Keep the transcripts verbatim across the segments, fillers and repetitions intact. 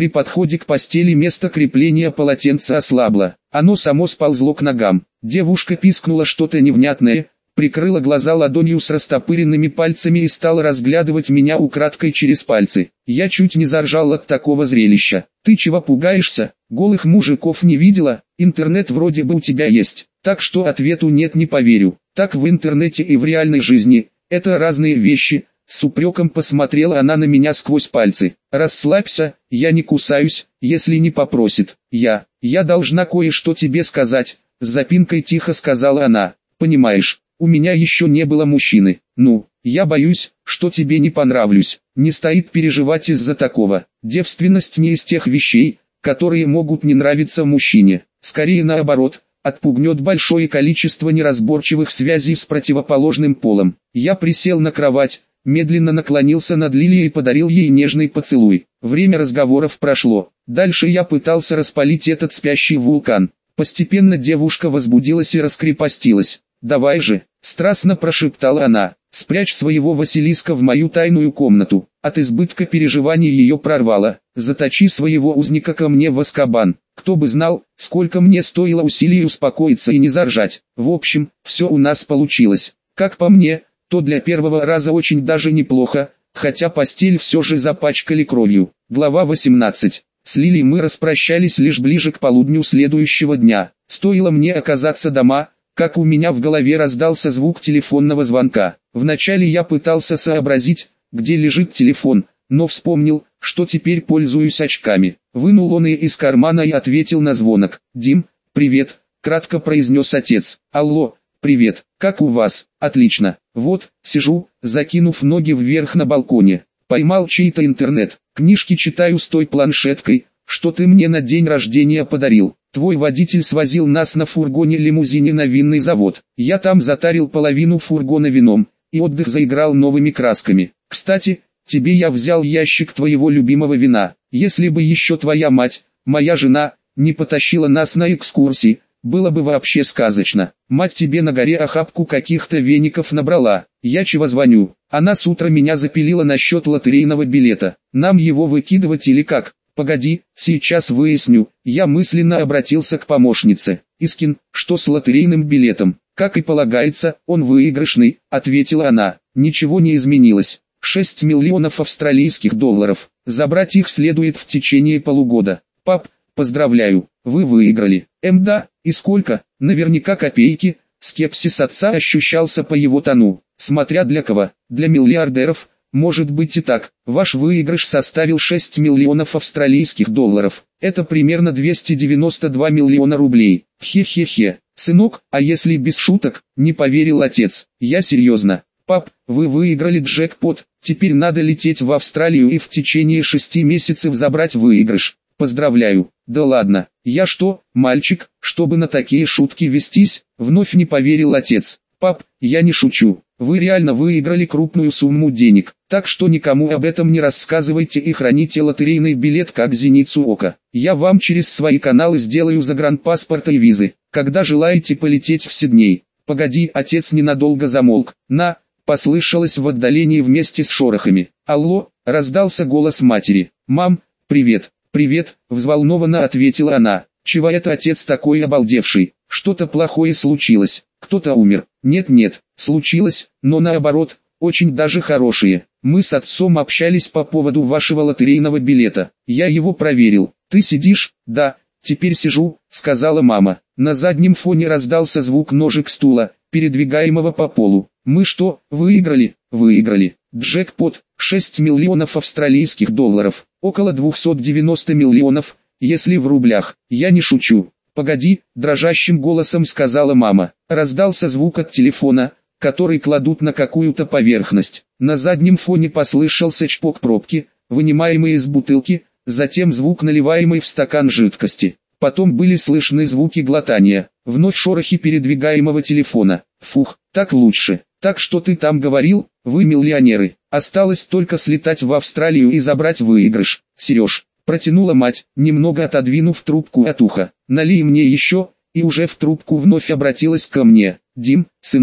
При подходе к постели место крепления полотенца ослабло. Оно само сползло к ногам. Девушка пискнула что-то невнятное, прикрыла глаза ладонью с растопыренными пальцами и стала разглядывать меня украдкой через пальцы. Я чуть не заржал от такого зрелища. «Ты чего пугаешься? Голых мужиков не видела? Интернет вроде бы у тебя есть, так что ответу нет, не поверю. Так в интернете и в реальной жизни, это разные вещи». С упреком посмотрела она на меня сквозь пальцы. «Расслабься, я не кусаюсь, если не попросит. Я, я должна кое-что тебе сказать», с запинкой тихо сказала она. «Понимаешь, у меня еще не было мужчины. Ну, я боюсь, что тебе не понравлюсь. Не стоит переживать из-за такого. Девственность не из тех вещей, которые могут не нравиться мужчине. Скорее наоборот, отпугнет большое количество неразборчивых связей с противоположным полом». Я присел на кровать, медленно наклонился над Лилией и подарил ей нежный поцелуй. Время разговоров прошло. Дальше я пытался распалить этот спящий вулкан. Постепенно девушка возбудилась и раскрепостилась. «Давай же», — страстно прошептала она, — «спрячь своего Василиска в мою тайную комнату». От избытка переживаний ее прорвало. «Заточи своего узника ко мне в Азкабан». Кто бы знал, сколько мне стоило усилий успокоиться и не заржать. В общем, все у нас получилось. Как по мне, то для первого раза очень даже неплохо, хотя постель все же запачкали кровью. Глава восемнадцать. С Лилией мы распрощались лишь ближе к полудню следующего дня. Стоило мне оказаться дома, как у меня в голове раздался звук телефонного звонка. Вначале я пытался сообразить, где лежит телефон, но вспомнил, что теперь пользуюсь очками. Вынул он и из кармана и ответил на звонок. «Дим, привет», — кратко произнес отец. «Алло, привет, как у вас?» «Отлично. Вот, сижу, закинув ноги вверх на балконе. Поймал чей-то интернет. Книжки читаю с той планшеткой, что ты мне на день рождения подарил. Твой водитель свозил нас на фургоне-лимузине на винный завод. Я там затарил половину фургона вином, и отдых заиграл новыми красками. Кстати, тебе я взял ящик твоего любимого вина. Если бы еще твоя мать, моя жена, не потащила нас на экскурсии, было бы вообще сказочно. Мать тебе на горе охапку каких-то веников набрала. Я чего звоню? Она с утра меня запилила насчет лотерейного билета. Нам его выкидывать или как? Погоди, сейчас выясню». Я мысленно обратился к помощнице. «Искин, что с лотерейным билетом?» «Как и полагается, он выигрышный», — ответила она. «Ничего не изменилось. шесть миллионов австралийских долларов. Забрать их следует в течение полугода. Пап, поздравляю, вы выиграли». «Эм да, и сколько?» «Наверняка копейки». Скепсис отца ощущался по его тону. «Смотря для кого, для миллиардеров, может быть и так. Ваш выигрыш составил шесть миллионов австралийских долларов. Это примерно двести девяносто два миллиона рублей. Хе-хе-хе. Сынок, а если без шуток?» Не поверил отец. «Я серьезно. Пап, вы выиграли джекпот. Теперь надо лететь в Австралию и в течение шести месяцев забрать выигрыш. Поздравляю». «Да ладно, я что, мальчик, чтобы на такие шутки вестись?» Вновь не поверил отец. «Пап, я не шучу. Вы реально выиграли крупную сумму денег, так что никому об этом не рассказывайте и храните лотерейный билет как зеницу ока. Я вам через свои каналы сделаю загранпаспорта и визы, когда желаете полететь в Сидней». «Погоди», отец ненадолго замолк. «На», послышалось в отдалении вместе с шорохами. «Алло», раздался голос матери. «Мам, привет». «Привет», взволнованно ответила она. «Чего это отец такой обалдевший? Что-то плохое случилось? Кто-то умер?» «Нет-нет, случилось, но наоборот, очень даже хорошее. Мы с отцом общались по поводу вашего лотерейного билета. Я его проверил. Ты сидишь?» «Да, теперь сижу», сказала мама. На заднем фоне раздался звук ножек стула, передвигаемого по полу. «Мы что, выиграли?» «Выиграли. Джекпот, шесть миллионов австралийских долларов. Около двухсот девяноста миллионов, если в рублях. Я не шучу». «Погоди», дрожащим голосом сказала мама. Раздался звук от телефона, который кладут на какую-то поверхность. На заднем фоне послышался чпок пробки, вынимаемой из бутылки, затем звук наливаемой в стакан жидкости. Потом были слышны звуки глотания, вновь шорохи передвигаемого телефона. «Фух, так лучше. Так что ты там говорил, вы миллионеры. Осталось только слетать в Австралию и забрать выигрыш, Сереж», протянула мать, немного отодвинув трубку от уха. «Налей мне еще», и уже в трубку вновь обратилась ко мне. «Дим, сынок,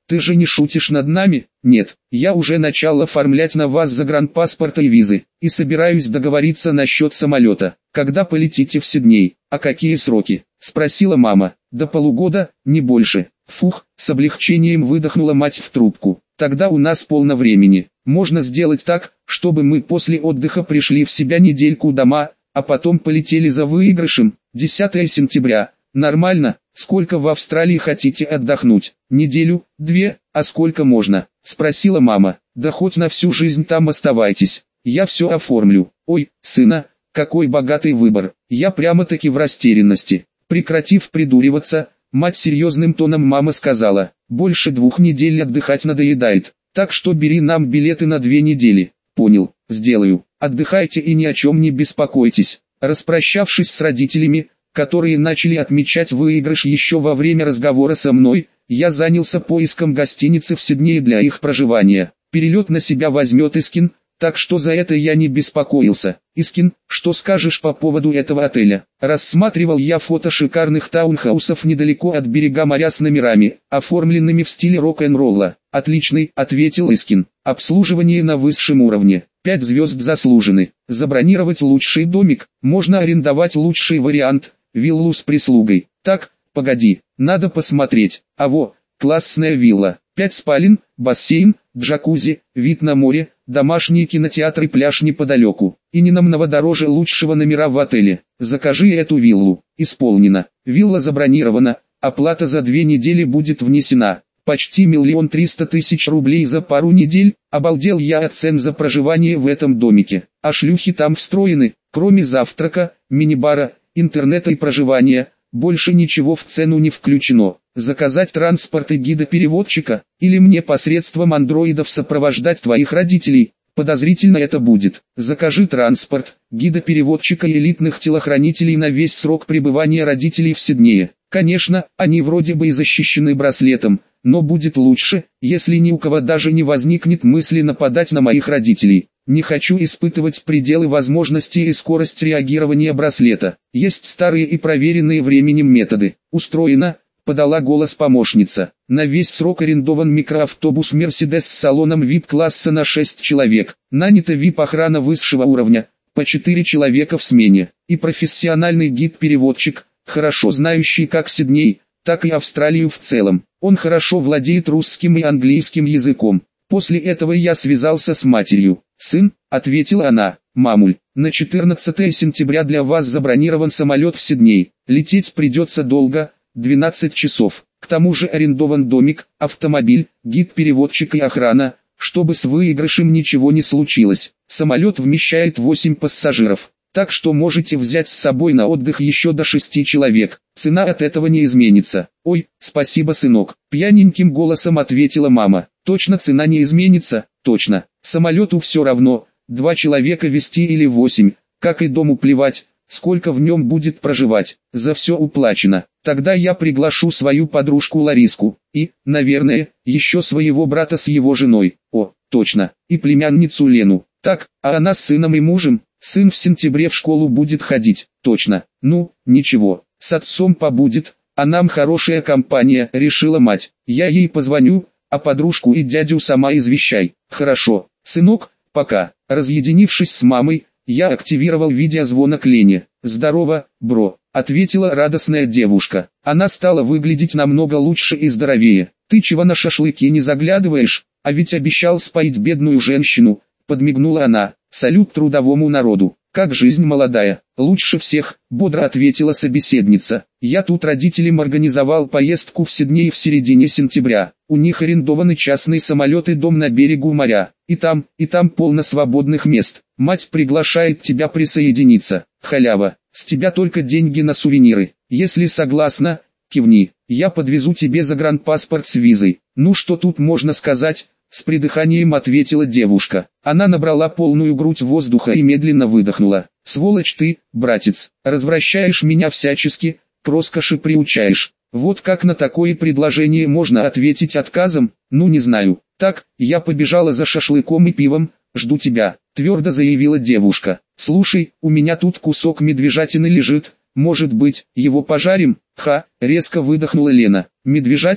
Ты же не шутишь над нами? Нет, я уже начал оформлять на вас загранпаспорт и визы, и собираюсь договориться насчет самолета. Когда полетите в Сидней? А какие сроки? Спросила мама. До полугода, не больше. Фух, с облегчением выдохнула мать в трубку. Тогда у нас полно времени. Можно сделать так, чтобы мы после отдыха пришли в себя недельку дома, а потом полетели за выигрышем. десятое сентября. Нормально? Сколько в Австралии хотите отдохнуть? Неделю, две, а сколько можно? Спросила мама. Да хоть на всю жизнь там оставайтесь. Я все оформлю. Ой, сына, какой богатый выбор. Я прямо-таки в растерянности. Прекратив придуриваться, мать серьезным тоном мама сказала. Больше двух недель отдыхать надоедает. Так что бери нам билеты на две недели. Понял, сделаю. Отдыхайте и ни о чем не беспокойтесь. Распрощавшись с родителями, которые начали отмечать выигрыш еще во время разговора со мной, я занялся поиском гостиницы в Сиднее для их проживания. Перелет на себя возьмет Искин, так что за это я не беспокоился. Искин, что скажешь по поводу этого отеля? Рассматривал я фото шикарных таунхаусов недалеко от берега моря с номерами, оформленными в стиле рок-н-ролла. Отличный, ответил Искин. Обслуживание на высшем уровне. Пять звезд заслужены. Забронировать лучший домик, можно арендовать лучший вариант. Виллу с прислугой. Так, погоди, надо посмотреть. А во, классная вилла. Пять спален, бассейн, джакузи, вид на море, домашний кинотеатр и пляж неподалеку. И не намного дороже лучшего номера в отеле. Закажи эту виллу. Исполнено. Вилла забронирована, оплата за две недели будет внесена. Почти миллион триста тысяч рублей за пару недель. Обалдел я от цен за проживание в этом домике. А шлюхи там встроены, кроме завтрака, мини-бара, интернета и проживания, больше ничего в цену не включено. Заказать транспорт и гида-переводчика, или мне посредством андроидов сопровождать твоих родителей, подозрительно это будет. Закажи транспорт, гида-переводчика и элитных телохранителей на весь срок пребывания родителей в Сиднее. Конечно, они вроде бы и защищены браслетом, но будет лучше, если ни у кого даже не возникнет мысли нападать на моих родителей. Не хочу испытывать пределы возможностей и скорость реагирования браслета. Есть старые и проверенные временем методы. Устроено, подала голос помощница. На весь срок арендован микроавтобус Mercedes с салоном ви ай пи-класса на шесть человек. Нанята ви ай пи-охрана высшего уровня, по четыре человека в смене. И профессиональный гид-переводчик, хорошо знающий как Сидней, так и Австралию в целом. Он хорошо владеет русским и английским языком. После этого я связался с матерью. «Сын», — ответила она, — «мамуль, на четырнадцатое сентября для вас забронирован самолет в Сидней. Лететь придется долго, двенадцать часов. К тому же арендован домик, автомобиль, гид-переводчик и охрана, чтобы с выигрышем ничего не случилось. Самолет вмещает восемь пассажиров, так что можете взять с собой на отдых еще до шести человек. Цена от этого не изменится». «Ой, спасибо, сынок», — пьяненьким голосом ответила мама. «Точно цена не изменится?» «Точно. Самолету все равно, два человека везти или восемь, как и дому плевать, сколько в нем будет проживать, за все уплачено. Тогда я приглашу свою подружку Лариску, и, наверное, еще своего брата с его женой, о, точно, и племянницу Лену. Так, а она с сыном и мужем, сын в сентябре в школу будет ходить, точно, ну, ничего, с отцом побудет, а нам хорошая компания, решила мать. Я ей позвоню, а подружку и дядю сама извещай. Хорошо, сынок, пока. Разъединившись с мамой, я активировал видеозвонок Лене. «Здорово, бро», — ответила радостная девушка. Она стала выглядеть намного лучше и здоровее. «Ты чего на шашлыки не заглядываешь? А ведь обещал споить бедную женщину», — подмигнула она. «Салют трудовому народу. Как жизнь молодая?» «Лучше всех», — бодро ответила собеседница. «Я тут родителям организовал поездку в Сидней в середине сентября. У них арендованы частный самолет и дом на берегу моря. И там, и там полно свободных мест. Мать приглашает тебя присоединиться. Халява, с тебя только деньги на сувениры. Если согласна, кивни. Я подвезу тебе загранпаспорт с визой». «Ну что тут можно сказать?» — с придыханием ответила девушка. Она набрала полную грудь воздуха и медленно выдохнула. «Сволочь ты, братец, развращаешь меня всячески, к роскоши приучаешь. Вот как на такое предложение можно ответить отказом? Ну не знаю. Так, я побежала за шашлыком и пивом, жду тебя», — твердо заявила девушка. «Слушай, у меня тут кусок медвежатины лежит, может быть, его пожарим?» «Ха», — резко выдохнула Лена. «Медвежатины?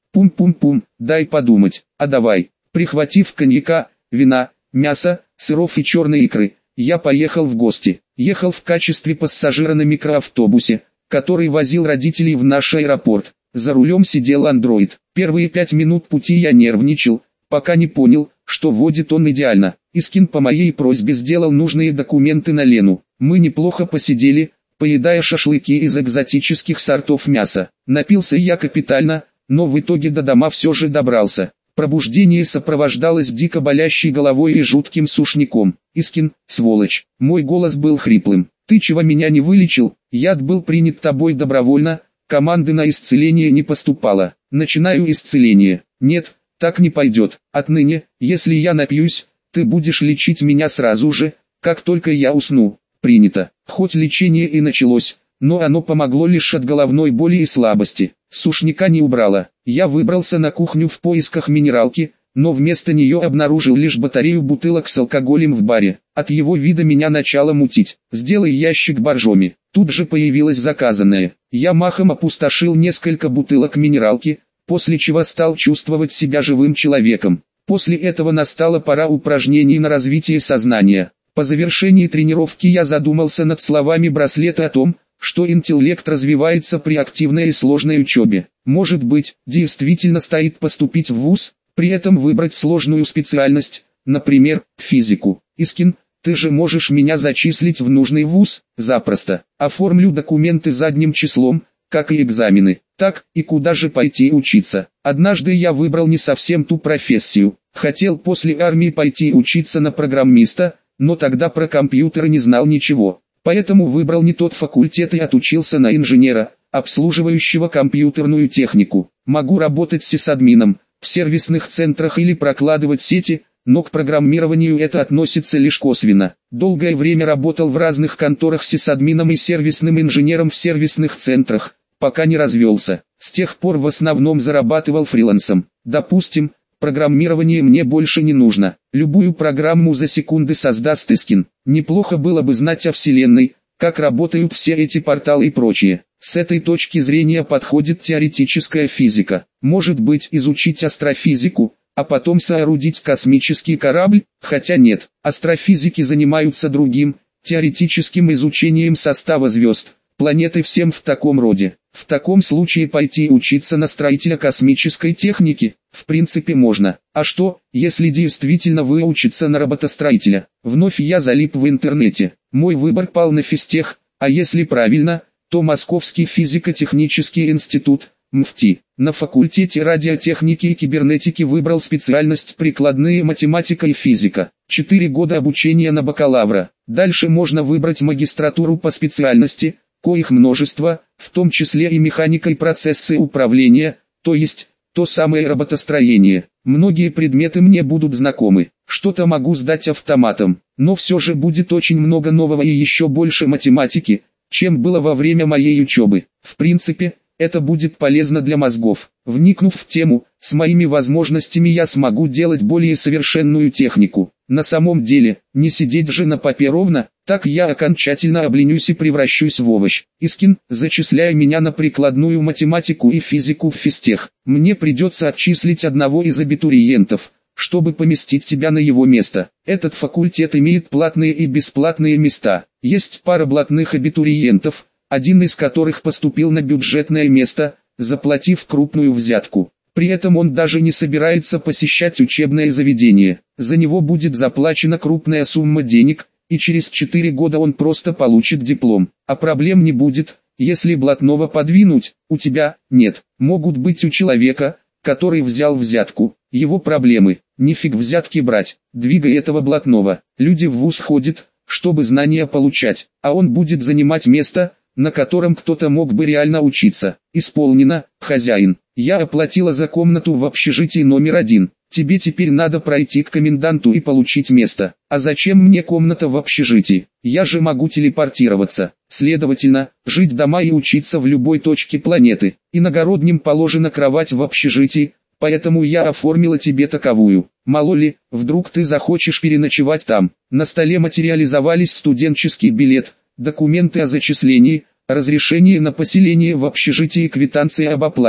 Пум-пум-пум, дай подумать, а давай. Прихватив коньяка, вина, мяса, сыров и черной икры, я поехал в гости. Ехал в качестве пассажира на микроавтобусе, который возил родителей в наш аэропорт. За рулем сидел андроид. Первые пять минут пути я нервничал, пока не понял, что водит он идеально. Искин по моей просьбе сделал нужные документы на Лену. Мы неплохо посидели, поедая шашлыки из экзотических сортов мяса. Напился я капитально, но в итоге до дома все же добрался. Пробуждение сопровождалось дико болящей головой и жутким сушняком. Искин, сволочь, мой голос был хриплым. Ты чего меня не вылечил? Яд был принят тобой добровольно, команды на исцеление не поступало. Начинаю исцеление. Нет, так не пойдет. Отныне, если я напьюсь, ты будешь лечить меня сразу же, как только я усну. Принято. Хоть лечение и началось, но оно помогло лишь от головной боли и слабости. Сушняка не убрало. Я выбрался на кухню в поисках минералки, но вместо нее обнаружил лишь батарею бутылок с алкоголем в баре. От его вида меня начало мутить. «Сделай ящик боржоми». Тут же появилось заказанное. Я махом опустошил несколько бутылок минералки, после чего стал чувствовать себя живым человеком. После этого настала пора упражнений на развитие сознания. По завершении тренировки я задумался над словами браслета о том, что интеллект развивается при активной и сложной учебе. Может быть, действительно стоит поступить в вуз, при этом выбрать сложную специальность, например, физику. Искин, ты же можешь меня зачислить в нужный вуз? Запросто. Оформлю документы задним числом, как и экзамены. Так, и куда же пойти учиться? Однажды я выбрал не совсем ту профессию. Хотел после армии пойти учиться на программиста, но тогда про компьютеры не знал ничего. Поэтому выбрал не тот факультет и отучился на инженера, обслуживающего компьютерную технику. Могу работать сисадмином, в сервисных центрах или прокладывать сети, но к программированию это относится лишь косвенно. Долгое время работал в разных конторах сисадмином и сервисным инженером в сервисных центрах, пока не развелся. С тех пор в основном зарабатывал фрилансом. Допустим, программирование мне больше не нужно. Любую программу за секунды создаст Искин. Неплохо было бы знать о Вселенной, как работают все эти порталы и прочее. С этой точки зрения подходит теоретическая физика. Может быть, изучить астрофизику, а потом соорудить космический корабль? Хотя нет, астрофизики занимаются другим, теоретическим изучением состава звезд, планеты всем в таком роде. В таком случае пойти учиться на строителя космической техники, в принципе можно. А что, если действительно выучиться на роботостроителя? Вновь я залип в интернете. Мой выбор пал на физтех, а если правильно, то Московский физико-технический институт, МФТИ. На факультете радиотехники и кибернетики выбрал специальность прикладные математика и физика. Четыре года обучения на бакалавра. Дальше можно выбрать магистратуру по специальности, коих множество, в том числе и механика и процессы управления, то есть, то самое роботостроение. Многие предметы мне будут знакомы, что-то могу сдать автоматом, но все же будет очень много нового и еще больше математики, чем было во время моей учебы. В принципе, это будет полезно для мозгов. Вникнув в тему, с моими возможностями я смогу делать более совершенную технику. На самом деле, не сидеть же на попе ровно, так я окончательно обленюсь и превращусь в овощ. Искин, зачисляя меня на прикладную математику и физику в физтех, мне придется отчислить одного из абитуриентов, чтобы поместить тебя на его место. Этот факультет имеет платные и бесплатные места. Есть пара блатных абитуриентов, один из которых поступил на бюджетное место, заплатив крупную взятку. При этом он даже не собирается посещать учебное заведение. За него будет заплачена крупная сумма денег, и через четыре года он просто получит диплом. А проблем не будет, если блатного подвинуть, у тебя, нет. Могут быть у человека, который взял взятку, его проблемы. Нифиг взятки брать, двигай этого блатного. Люди в вуз ходят, чтобы знания получать, а он будет занимать место, на котором кто-то мог бы реально учиться. Исполнено, хозяин. Я оплатила за комнату в общежитии номер один. Тебе теперь надо пройти к коменданту и получить место. А зачем мне комната в общежитии? Я же могу телепортироваться. Следовательно, жить дома и учиться в любой точке планеты. Иногородним положена кровать в общежитии, поэтому я оформила тебе таковую. Мало ли, вдруг ты захочешь переночевать там. На столе материализовались студенческий билет, документы о зачислении, разрешение на поселение в общежитии и квитанция об оплате.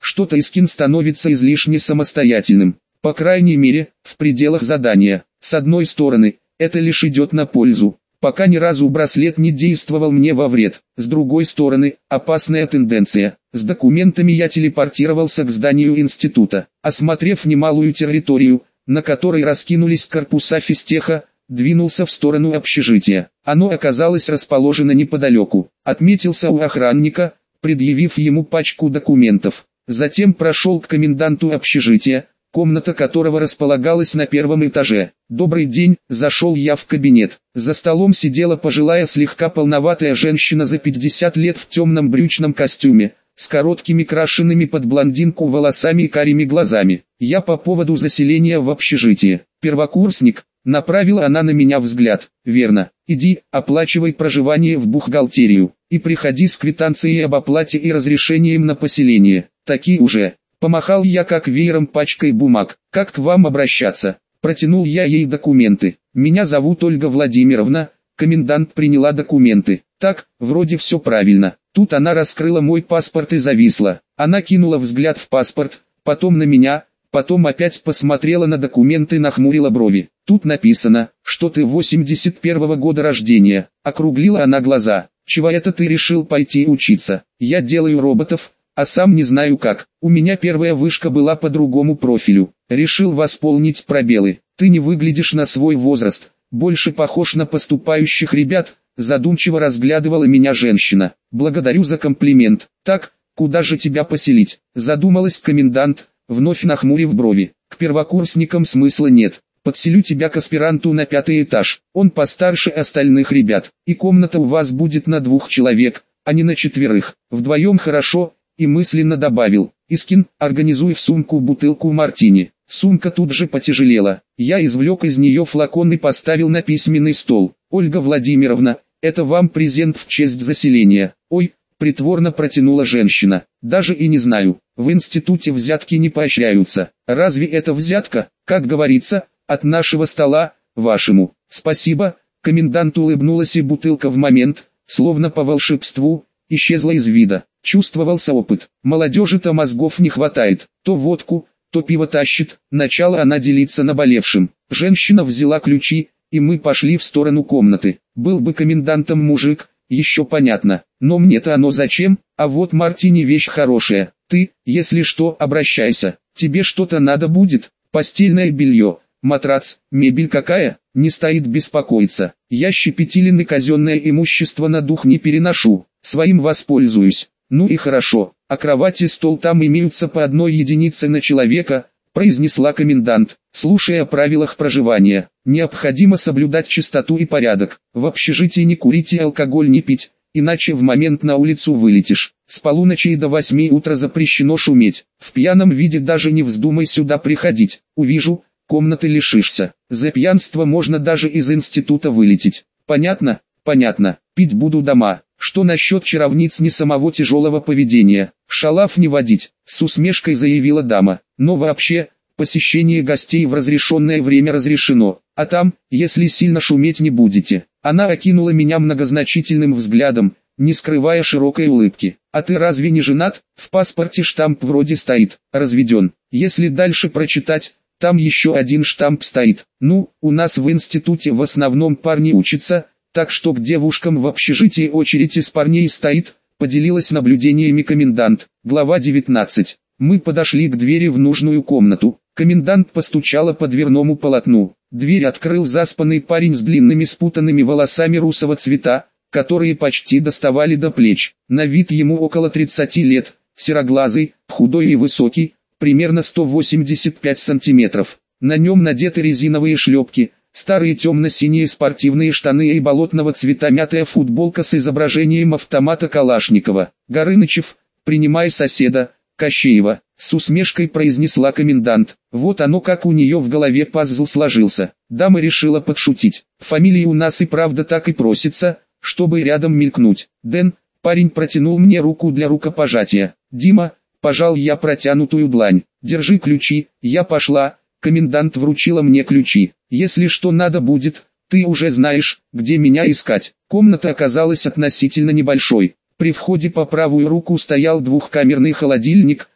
что-то Искин становится излишне самостоятельным. По крайней мере, в пределах задания. С одной стороны, это лишь идет на пользу. Пока ни разу браслет не действовал мне во вред. С другой стороны, опасная тенденция. С документами я телепортировался к зданию института. Осмотрев немалую территорию, на которой раскинулись корпуса физтеха, двинулся в сторону общежития. Оно оказалось расположено неподалеку. Отметился у охранника, предъявив ему пачку документов. Затем прошел к коменданту общежития, комната которого располагалась на первом этаже. «Добрый день», зашел я в кабинет. За столом сидела пожилая слегка полноватая женщина за пятьдесят лет в темном брючном костюме, с короткими крашенными под блондинку волосами и карими глазами. «Я по поводу заселения в общежитие. Первокурсник», направила она на меня взгляд. «Верно. Иди, оплачивай проживание в бухгалтерию, и приходи с квитанцией об оплате и разрешением на поселение. Такие уже». Помахал я как веером пачкой бумаг. «Как к вам обращаться?» Протянул я ей документы. «Меня зовут Ольга Владимировна». Комендант приняла документы. «Так, вроде все правильно». Тут она раскрыла мой паспорт и зависла. Она кинула взгляд в паспорт, потом на меня, потом опять посмотрела на документы и нахмурила брови. «Тут написано, что ты восемьдесят первого года рождения». Округлила она глаза. «Чего это ты решил пойти учиться? Я делаю роботов, а сам не знаю как. У меня первая вышка была по другому профилю. Решил восполнить пробелы. Ты не выглядишь на свой возраст, больше похож на поступающих ребят», задумчиво разглядывала меня женщина. «Благодарю за комплимент. Так, куда же тебя поселить?» Задумалась комендант, вновь нахмурив брови. «К первокурсникам смысла нет. Подселю тебя к аспиранту на пятый этаж. Он постарше остальных ребят. И комната у вас будет на двух человек, а не на четверых. Вдвоем хорошо». И мысленно добавил: «Искин, организуй в сумку бутылку мартини». Сумка тут же потяжелела. Я извлек из нее флакон и поставил на письменный стол. «Ольга Владимировна, это вам презент в честь заселения». «Ой», притворно протянула женщина, «даже и не знаю. В институте взятки не поощряются». «Разве это взятка? Как говорится, от нашего стола, вашему». «Спасибо». Комендант улыбнулась, и бутылка в момент, словно по волшебству, исчезла из вида. Чувствовался опыт. Молодежи-то мозгов не хватает. То водку, то пиво тащит. Начала она делиться наболевшим. Женщина взяла ключи, и мы пошли в сторону комнаты. Был бы комендантом мужик, еще понятно. Но мне-то оно зачем? А вот мартини вещь хорошая. Ты, если что, обращайся. Тебе что-то надо будет? Постельное белье, матрац, мебель какая? Не стоит беспокоиться. Я щепетилен и казенное имущество на дух не переношу. Своим воспользуюсь. «Ну и хорошо, а кровать и стол там имеются по одной единице на человека», произнесла комендант. «Слушая о правилах проживания, необходимо соблюдать чистоту и порядок. В общежитии не курить и алкоголь не пить, иначе в момент на улицу вылетишь. С полуночи и до восьми утра запрещено шуметь. В пьяном виде даже не вздумай сюда приходить. Увижу, комнаты лишишься. За пьянство можно даже из института вылететь. Понятно?» «Понятно. Пить буду дома». «Что насчет чаровниц не самого тяжелого поведения? Шалав не водить», с усмешкой заявила дама. «Но вообще, посещение гостей в разрешенное время разрешено, а там, если сильно шуметь не будете». Она окинула меня многозначительным взглядом, не скрывая широкой улыбки. «А ты разве не женат? В паспорте штамп вроде стоит, разведен. Если дальше прочитать, там еще один штамп стоит. Ну, у нас в институте в основном парни учатся, так что к девушкам в общежитии очередь из парней стоит», поделилась наблюдениями комендант. Глава девятнадцать. Мы подошли к двери в нужную комнату. Комендант постучала по дверному полотну. Дверь открыл заспанный парень с длинными спутанными волосами русого цвета, которые почти доставали до плеч. На вид ему около тридцати лет, сероглазый, худой и высокий, примерно сто восемьдесят пять сантиметров. На нем надеты резиновые шлепки, старые темно-синие спортивные штаны и болотного цвета мятая футболка с изображением автомата Калашникова. «Горынычев, принимай соседа, Кощеева», с усмешкой произнесла комендант. Вот оно как у нее в голове пазл сложился. Дама решила подшутить. Фамилии у нас и правда так и просится, чтобы рядом мелькнуть. «Дэн», парень протянул мне руку для рукопожатия. «Дима», пожал я протянутую длань. «Держи ключи, я пошла». Комендант вручила мне ключи. «Если что надо будет, ты уже знаешь, где меня искать». Комната оказалась относительно небольшой. При входе по правую руку стоял двухкамерный холодильник,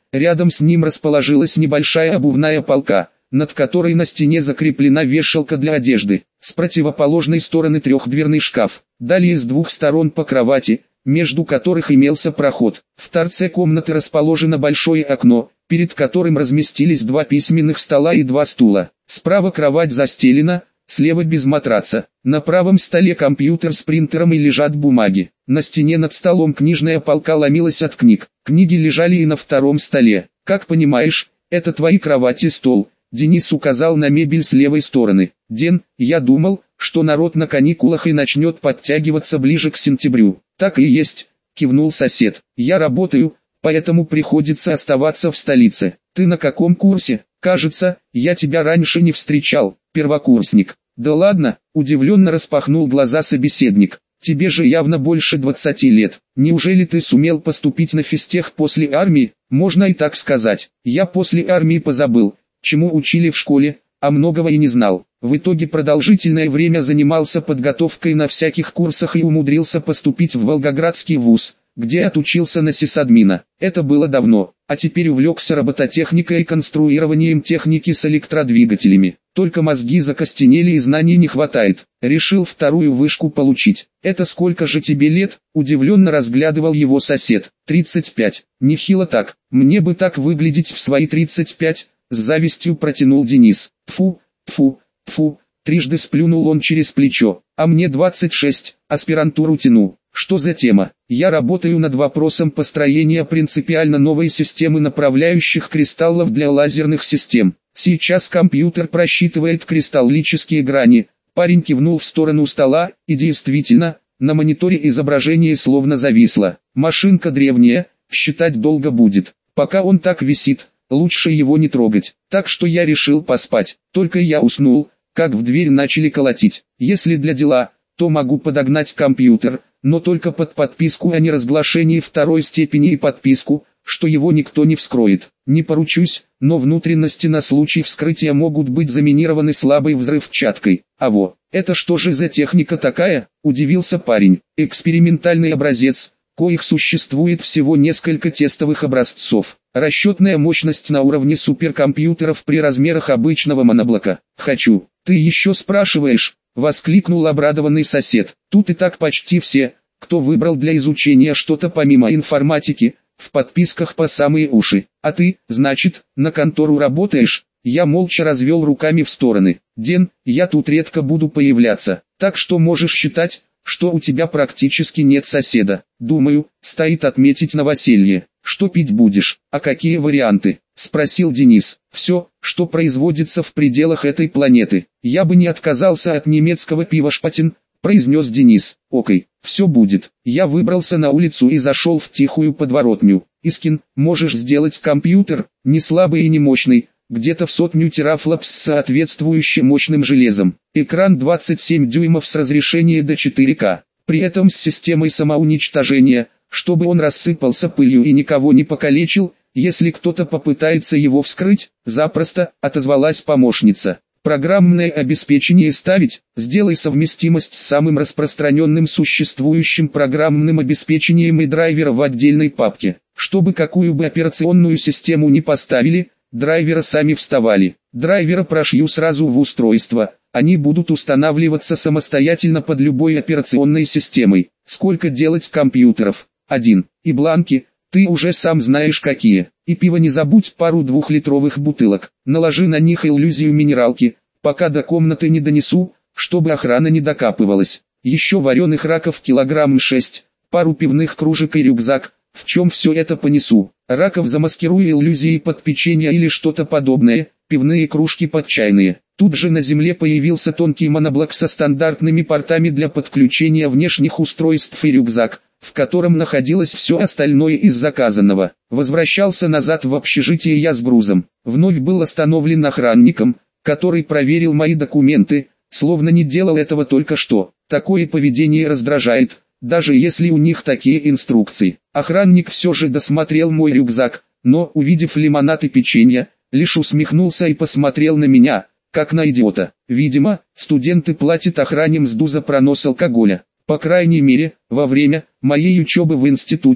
Рядом с ним расположилась небольшая обувная полка, над которой на стене закреплена вешалка для одежды. С противоположной стороны трехдверный шкаф, далее с двух сторон по кровати, между которых имелся проход. В торце комнаты расположено большое окно, перед которым разместились два письменных стола и два стула. Справа кровать застелена, слева без матраца. На правом столе компьютер с принтером и лежат бумаги. На стене над столом книжная полка ломилась от книг. Книги лежали и на втором столе. Как понимаешь, это твои кровать и стол. Денис указал на мебель с левой стороны. Ден, я думал, что народ на каникулах и начнет подтягиваться ближе к сентябрю. Так и есть, кивнул сосед. Я работаю, поэтому приходится оставаться в столице. Ты на каком курсе? Кажется, я тебя раньше не встречал, первокурсник. Да ладно, удивленно распахнул глаза собеседник. Тебе же явно больше двадцати лет. Неужели ты сумел поступить на физтех после армии? Можно и так сказать. Я после армии позабыл, чему учили в школе, а многого и не знал. В итоге продолжительное время занимался подготовкой на всяких курсах и умудрился поступить в Волгоградский вуз, где отучился на сисадмина. Это было давно, а теперь увлекся робототехникой и конструированием техники с электродвигателями. Только мозги закостенели и знаний не хватает. Решил вторую вышку получить. Это сколько же тебе лет? Удивленно разглядывал его сосед. тридцать пять. Нехило так. Мне бы так выглядеть в свои тридцать пять. С завистью протянул Денис. Фу, фу, фу. Трижды сплюнул он через плечо. А мне двадцать шесть, аспирантуру тяну. Что за тема? Я работаю над вопросом построения принципиально новой системы направляющих кристаллов для лазерных систем. Сейчас компьютер просчитывает кристаллические грани. Парень кивнул в сторону стола, и действительно, на мониторе изображение словно зависло. Машинка древняя, считать долго будет. Пока он так висит, лучше его не трогать. Так что я решил поспать. Только я уснул, как в дверь начали колотить. Если для дела, то могу подогнать компьютер, но только под подписку о неразглашении второй степени и подписку, что его никто не вскроет. Не поручусь, но внутренности на случай вскрытия могут быть заминированы слабой взрывчаткой. А во, это что же за техника такая? Удивился парень. Экспериментальный образец, коих существует всего несколько тестовых образцов. Расчетная мощность на уровне суперкомпьютеров при размерах обычного моноблока. Хочу. Ты еще спрашиваешь? Воскликнул обрадованный сосед. Тут и так почти все, кто выбрал для изучения что-то помимо информатики, в подписках по самые уши. А ты, значит, на контору работаешь? Я молча развел руками в стороны. Ден, я тут редко буду появляться, так что можешь считать, что у тебя практически нет соседа. Думаю, стоит отметить новоселье. Что пить будешь? А какие варианты? Спросил Денис. Все, что производится в пределах этой планеты. Я бы не отказался от немецкого пива Шпатен, произнес Денис. Окей, все будет. Я выбрался на улицу и зашел в тихую подворотню. Искин, можешь сделать компьютер, не слабый и не мощный, где-то в сотню терафлопс с соответствующим мощным железом. Экран двадцать семь дюймов с разрешением до четыре ка. При этом с системой самоуничтожения, чтобы он рассыпался пылью и никого не покалечил, если кто-то попытается его вскрыть. Запросто, отозвалась помощница. Программное обеспечение ставить, сделай совместимость с самым распространенным существующим программным обеспечением и драйвера в отдельной папке. Чтобы какую бы операционную систему ни поставили, драйверы сами вставали. Драйвера прошью сразу в устройство, они будут устанавливаться самостоятельно под любой операционной системой. Сколько делать компьютеров? Один. И бланки, ты уже сам знаешь какие. И пиво не забудь пару двухлитровых бутылок. Наложи на них иллюзию минералки, пока до комнаты не донесу, чтобы охрана не докапывалась. Еще вареных раков килограмм шесть, пару пивных кружек и рюкзак, в чем все это понесу. Раков замаскирую иллюзией под печенье или что-то подобное, пивные кружки под чайные. Тут же на земле появился тонкий моноблок со стандартными портами для подключения внешних устройств и рюкзак, в котором находилось все остальное из заказанного. Возвращался назад в общежитие я с грузом. Вновь был остановлен охранником, который проверил мои документы, словно не делал этого только что. Такое поведение раздражает, даже если у них такие инструкции. Охранник все же досмотрел мой рюкзак, но, увидев лимонад и печенье, лишь усмехнулся и посмотрел на меня, как на идиота. Видимо, студенты платят охране мзду за пронос алкоголя. По крайней мере, во время моей учебы в институте,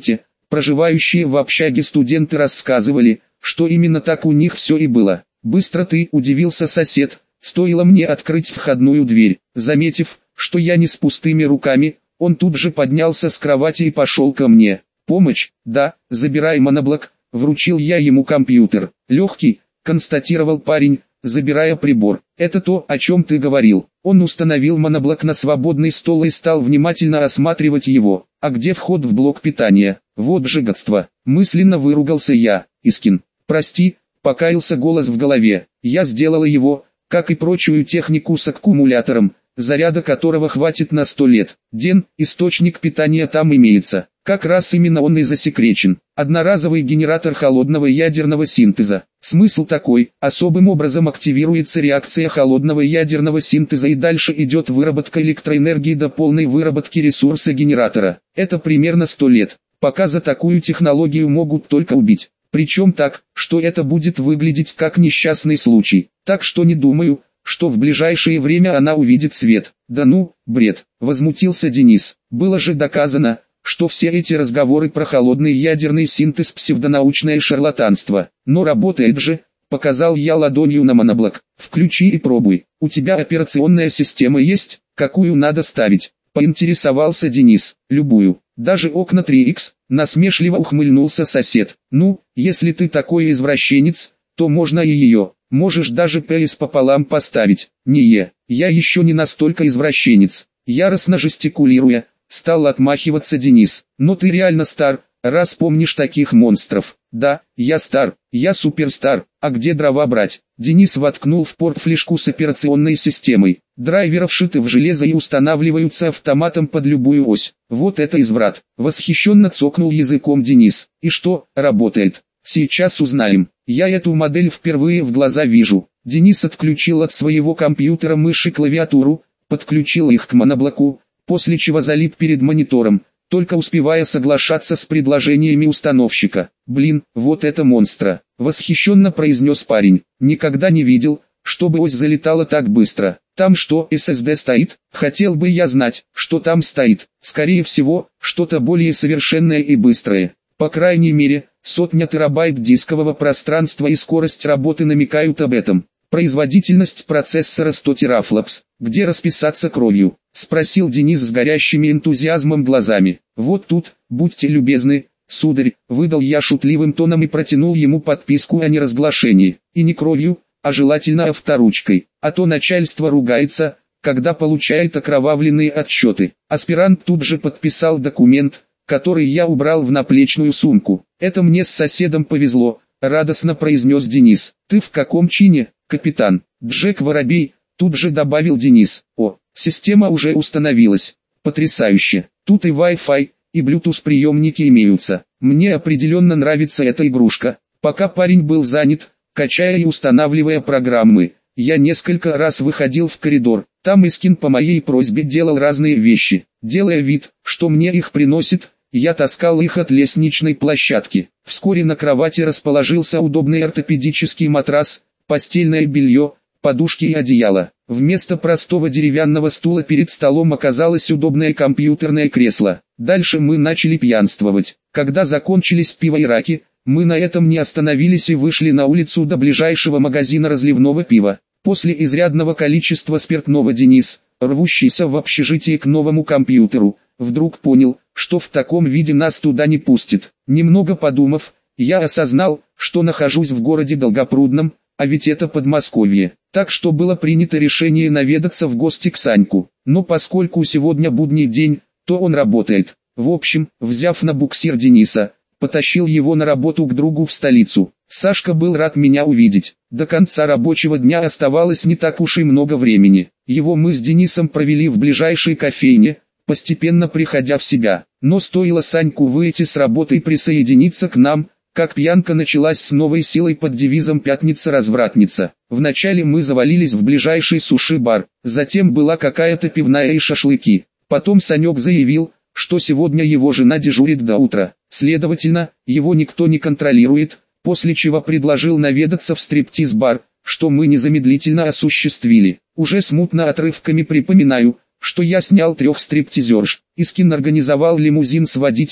Проживающие в общаге студенты рассказывали, что именно так у них все и было. «Быстро ты», — удивился сосед, стоило мне открыть входную дверь. Заметив, что я не с пустыми руками, он тут же поднялся с кровати и пошел ко мне. «Помощь? Да, забирай моноблок», — вручил я ему компьютер. «Легкий», — констатировал парень, забирая прибор. «Это то, о чем ты говорил». Он установил моноблок на свободный стол и стал внимательно осматривать его. «А где вход в блок питания?» «Вот же гадство!» Мысленно выругался я. «Искин, прости», — покаялся голос в голове. «Я сделала его, как и прочую технику с аккумулятором, заряда которого хватит на сто лет. Ден, источник питания там имеется. Как раз именно он и засекречен. Одноразовый генератор холодного ядерного синтеза. Смысл такой: особым образом активируется реакция холодного ядерного синтеза и дальше идет выработка электроэнергии до полной выработки ресурса генератора. Это примерно сто лет. Пока за такую технологию могут только убить. Причем так, что это будет выглядеть как несчастный случай. Так что не думаю, что в ближайшее время она увидит свет. Да ну, бред, возмутился Денис. Было же доказано, что все эти разговоры про холодный ядерный синтез псевдонаучное шарлатанство. Но работает же, показал я ладонью на моноблок. Включи и пробуй. У тебя операционная система есть? Какую надо ставить? Поинтересовался Денис. Любую. Даже окна три икс, насмешливо ухмыльнулся сосед. Ну, если ты такой извращенец, то можно и ее. Можешь даже пэ эс пополам поставить. Не е, я еще не настолько извращенец. Яростно жестикулируя, стал отмахиваться Денис. Но ты реально стар, раз помнишь таких монстров. Да, я стар, я суперстар. А где дрова брать? Денис воткнул в порт флешку с операционной системой. Драйверы вшиты в железо и устанавливаются автоматом под любую ось. Вот это изврат. Восхищенно цокнул языком Денис. И что, работает? Сейчас узнаем. Я эту модель впервые в глаза вижу. Денис отключил от своего компьютера мышь и клавиатуру, подключил их к моноблоку, после чего залип перед монитором, только успевая соглашаться с предложениями установщика. «Блин, вот это монстра!» — восхищенно произнес парень. «Никогда не видел, чтобы ось залетала так быстро. Там что, эс эс ди стоит? Хотел бы я знать, что там стоит. Скорее всего, что-то более совершенное и быстрое. По крайней мере, сотня терабайт дискового пространства и скорость работы намекают об этом. Производительность процессора сто терафлопс. Где расписаться кровью?» — спросил Денис с горящими энтузиазмом глазами. «Вот тут, будьте любезны, сударь», — выдал я шутливым тоном и протянул ему подписку о неразглашении. «И не кровью, а желательно авторучкой, а то начальство ругается, когда получает окровавленные отчеты». Аспирант тут же подписал документ, который я убрал в наплечную сумку. «Это мне с соседом повезло», — радостно произнес Денис. «Ты в каком чине, капитан?» «Джек Воробей», — тут же добавил Денис. «О, система уже установилась. Потрясающе. Тут и Wi-Fi, и Bluetooth приемники имеются. Мне определенно нравится эта игрушка». Пока парень был занят, качая и устанавливая программы, я несколько раз выходил в коридор. Там Искин по моей просьбе делал разные вещи. Делая вид, что мне их приносит, я таскал их от лестничной площадки. Вскоре на кровати расположился удобный ортопедический матрас, постельное белье, подушки и одеяло. Вместо простого деревянного стула перед столом оказалось удобное компьютерное кресло. Дальше мы начали пьянствовать. Когда закончились пиво и раки, мы на этом не остановились и вышли на улицу до ближайшего магазина разливного пива. После изрядного количества спиртного Денис, рвущийся в общежитие к новому компьютеру, вдруг понял, что в таком виде нас туда не пустит. Немного подумав, я осознал, что нахожусь в городе Долгопрудном, а ведь это Подмосковье. Так что было принято решение наведаться в гости к Саньку. Но поскольку сегодня будний день, то он работает. В общем, взяв на буксир Дениса, потащил его на работу к другу в столицу. Сашка был рад меня увидеть. До конца рабочего дня оставалось не так уж и много времени. Его мы с Денисом провели в ближайшей кофейне, постепенно приходя в себя. Но стоило Саньку выйти с работы и присоединиться к нам, как пьянка началась с новой силой под девизом «Пятница-развратница». Вначале мы завалились в ближайший суши-бар, затем была какая-то пивная и шашлыки. Потом Санек заявил, что сегодня его жена дежурит до утра, следовательно, его никто не контролирует, после чего предложил наведаться в стриптиз-бар, что мы незамедлительно осуществили. Уже смутно отрывками припоминаю, что я снял трех стриптизерш. Искин организовал лимузин с водителем,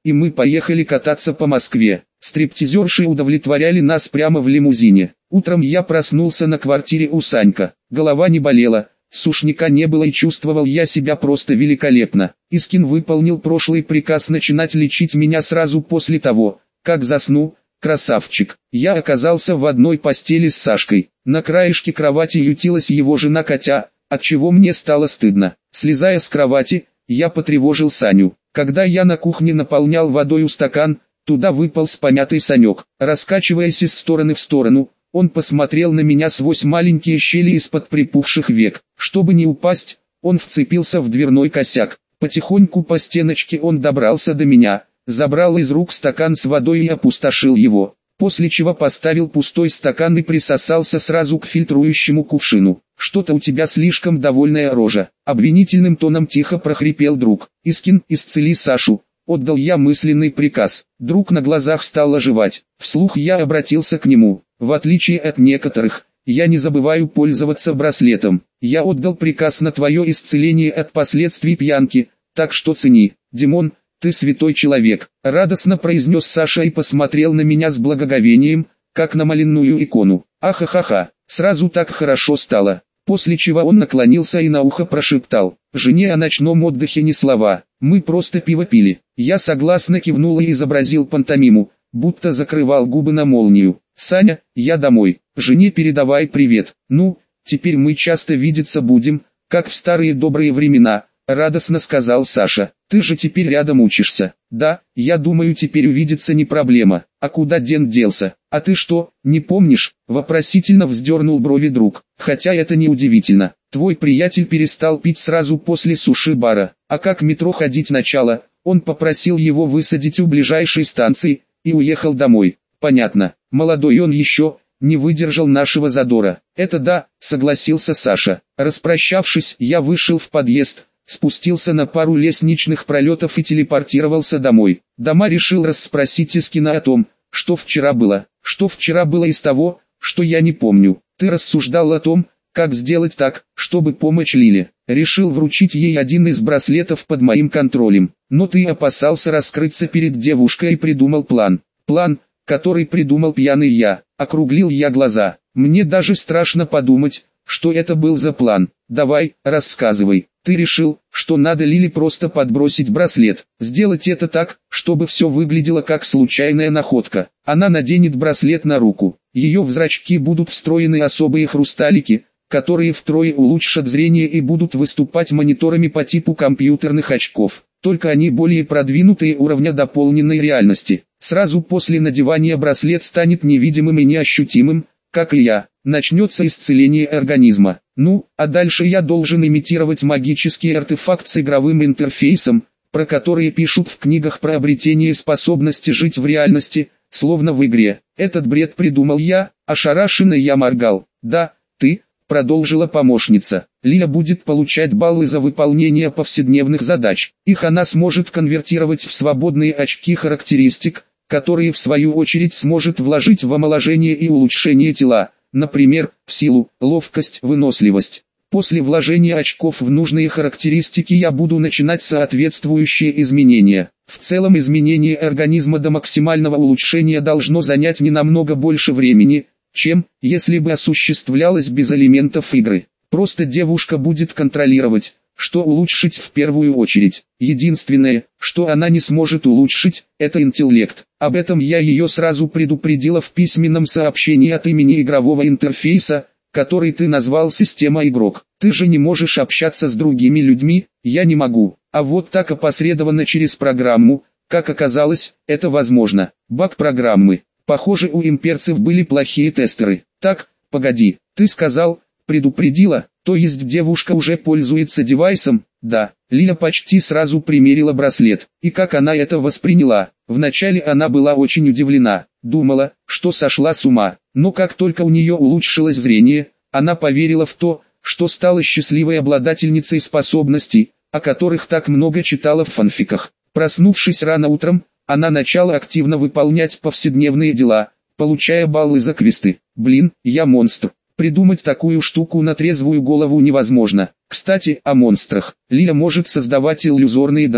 и мы поехали кататься по Москве. Стриптизерши удовлетворяли нас прямо в лимузине. Утром я проснулся на квартире у Санька. Голова не болела, сушняка не было и чувствовал я себя просто великолепно. Искин выполнил прошлый приказ начинать лечить меня сразу после того, как засну. Красавчик. Я оказался в одной постели с Сашкой. На краешке кровати ютилась его жена Катя, отчего мне стало стыдно. Слезая с кровати, я потревожил Саню. Когда я на кухне наполнял водой стакан, туда выполз помятый Санек. Раскачиваясь из стороны в сторону, он посмотрел на меня сквозь маленькие щели из-под припухших век. Чтобы не упасть, он вцепился в дверной косяк. Потихоньку по стеночке он добрался до меня, забрал из рук стакан с водой и опустошил его, после чего поставил пустой стакан и присосался сразу к фильтрующему кувшину. «Что-то у тебя слишком довольная рожа», — обвинительным тоном тихо прохрипел друг. «Искин, исцели Сашу», — отдал я мысленный приказ. Друг на глазах стал оживать. Вслух я обратился к нему. «В отличие от некоторых, я не забываю пользоваться браслетом. Я отдал приказ на твое исцеление от последствий пьянки, так что цени. Димон, ты святой человек», — радостно произнес Саша и посмотрел на меня с благоговением, как на моленную икону. «Ахахаха, сразу так хорошо стало». После чего он наклонился и на ухо прошептал: «Жене о ночном отдыхе ни слова, мы просто пиво пили». Я согласно кивнул и изобразил пантомиму, будто закрывал губы на молнию. «Саня, я домой, жене передавай привет. Ну, теперь мы часто видеться будем, как в старые добрые времена», — радостно сказал Саша. «Ты же теперь рядом учишься». «Да, я думаю, теперь увидеться не проблема. А куда Ден делся? А ты что, не помнишь?» — вопросительно вздернул брови друг. «Хотя это не удивительно. Твой приятель перестал пить сразу после суши-бара. А как метро ходить начало, он попросил его высадить у ближайшей станции, и уехал домой». «Понятно. Молодой он еще, не выдержал нашего задора». «Это да», — согласился Саша. Распрощавшись, я вышел в подъезд, спустился на пару лестничных пролетов и телепортировался домой. Дома решил расспросить Искина о том, что вчера было. Что вчера было из того, что я не помню. «Ты рассуждал о том, как сделать так, чтобы помочь Лиле. Решил вручить ей один из браслетов под моим контролем. Но ты опасался раскрыться перед девушкой и придумал план. План, который придумал пьяный я». Округлил я глаза. «Мне даже страшно подумать, что это был за план. Давай, рассказывай». «Ты решил, что надо Лиле просто подбросить браслет, сделать это так, чтобы все выглядело как случайная находка. Она наденет браслет на руку, ее в зрачки будут встроены особые хрусталики, которые втрое улучшат зрение и будут выступать мониторами по типу компьютерных очков. Только они более продвинутые уровня дополненной реальности. Сразу после надевания браслет станет невидимым и неощутимым, как и я. Начнется исцеление организма. Ну, а дальше я должен имитировать магический артефакт с игровым интерфейсом, про которые пишут в книгах про обретение способности жить в реальности, словно в игре. Этот бред придумал я», — ошарашенно я моргал. «Да, ты», — продолжила помощница. «Лиля будет получать баллы за выполнение повседневных задач. Их она сможет конвертировать в свободные очки характеристик, которые в свою очередь сможет вложить в омоложение и улучшение тела. Например, в силу, ловкость, выносливость. После вложения очков в нужные характеристики я буду начинать соответствующие изменения. В целом изменение организма до максимального улучшения должно занять не намного больше времени, чем, если бы осуществлялось без элементов игры. Просто девушка будет контролировать, что улучшить в первую очередь. Единственное, что она не сможет улучшить, это интеллект. Об этом я ее сразу предупредила в письменном сообщении от имени игрового интерфейса, который ты назвал «Система игрок». Ты же не можешь общаться с другими людьми, я не могу. А вот так опосредованно через программу, как оказалось, это возможно. Баг программы. Похоже, у имперцев были плохие тестеры. Так, погоди, ты сказал, предупредила, то есть девушка уже пользуется девайсом? Да. Лиля почти сразу примерила браслет. И как она это восприняла? Вначале она была очень удивлена, думала, что сошла с ума. Но как только у нее улучшилось зрение, она поверила в то, что стала счастливой обладательницей способностей, о которых так много читала в фанфиках. Проснувшись рано утром, она начала активно выполнять повседневные дела, получая баллы за квесты. Блин, я монстр. Придумать такую штуку на трезвую голову невозможно. Кстати, о монстрах. Лиля может создавать иллюзорные данжи.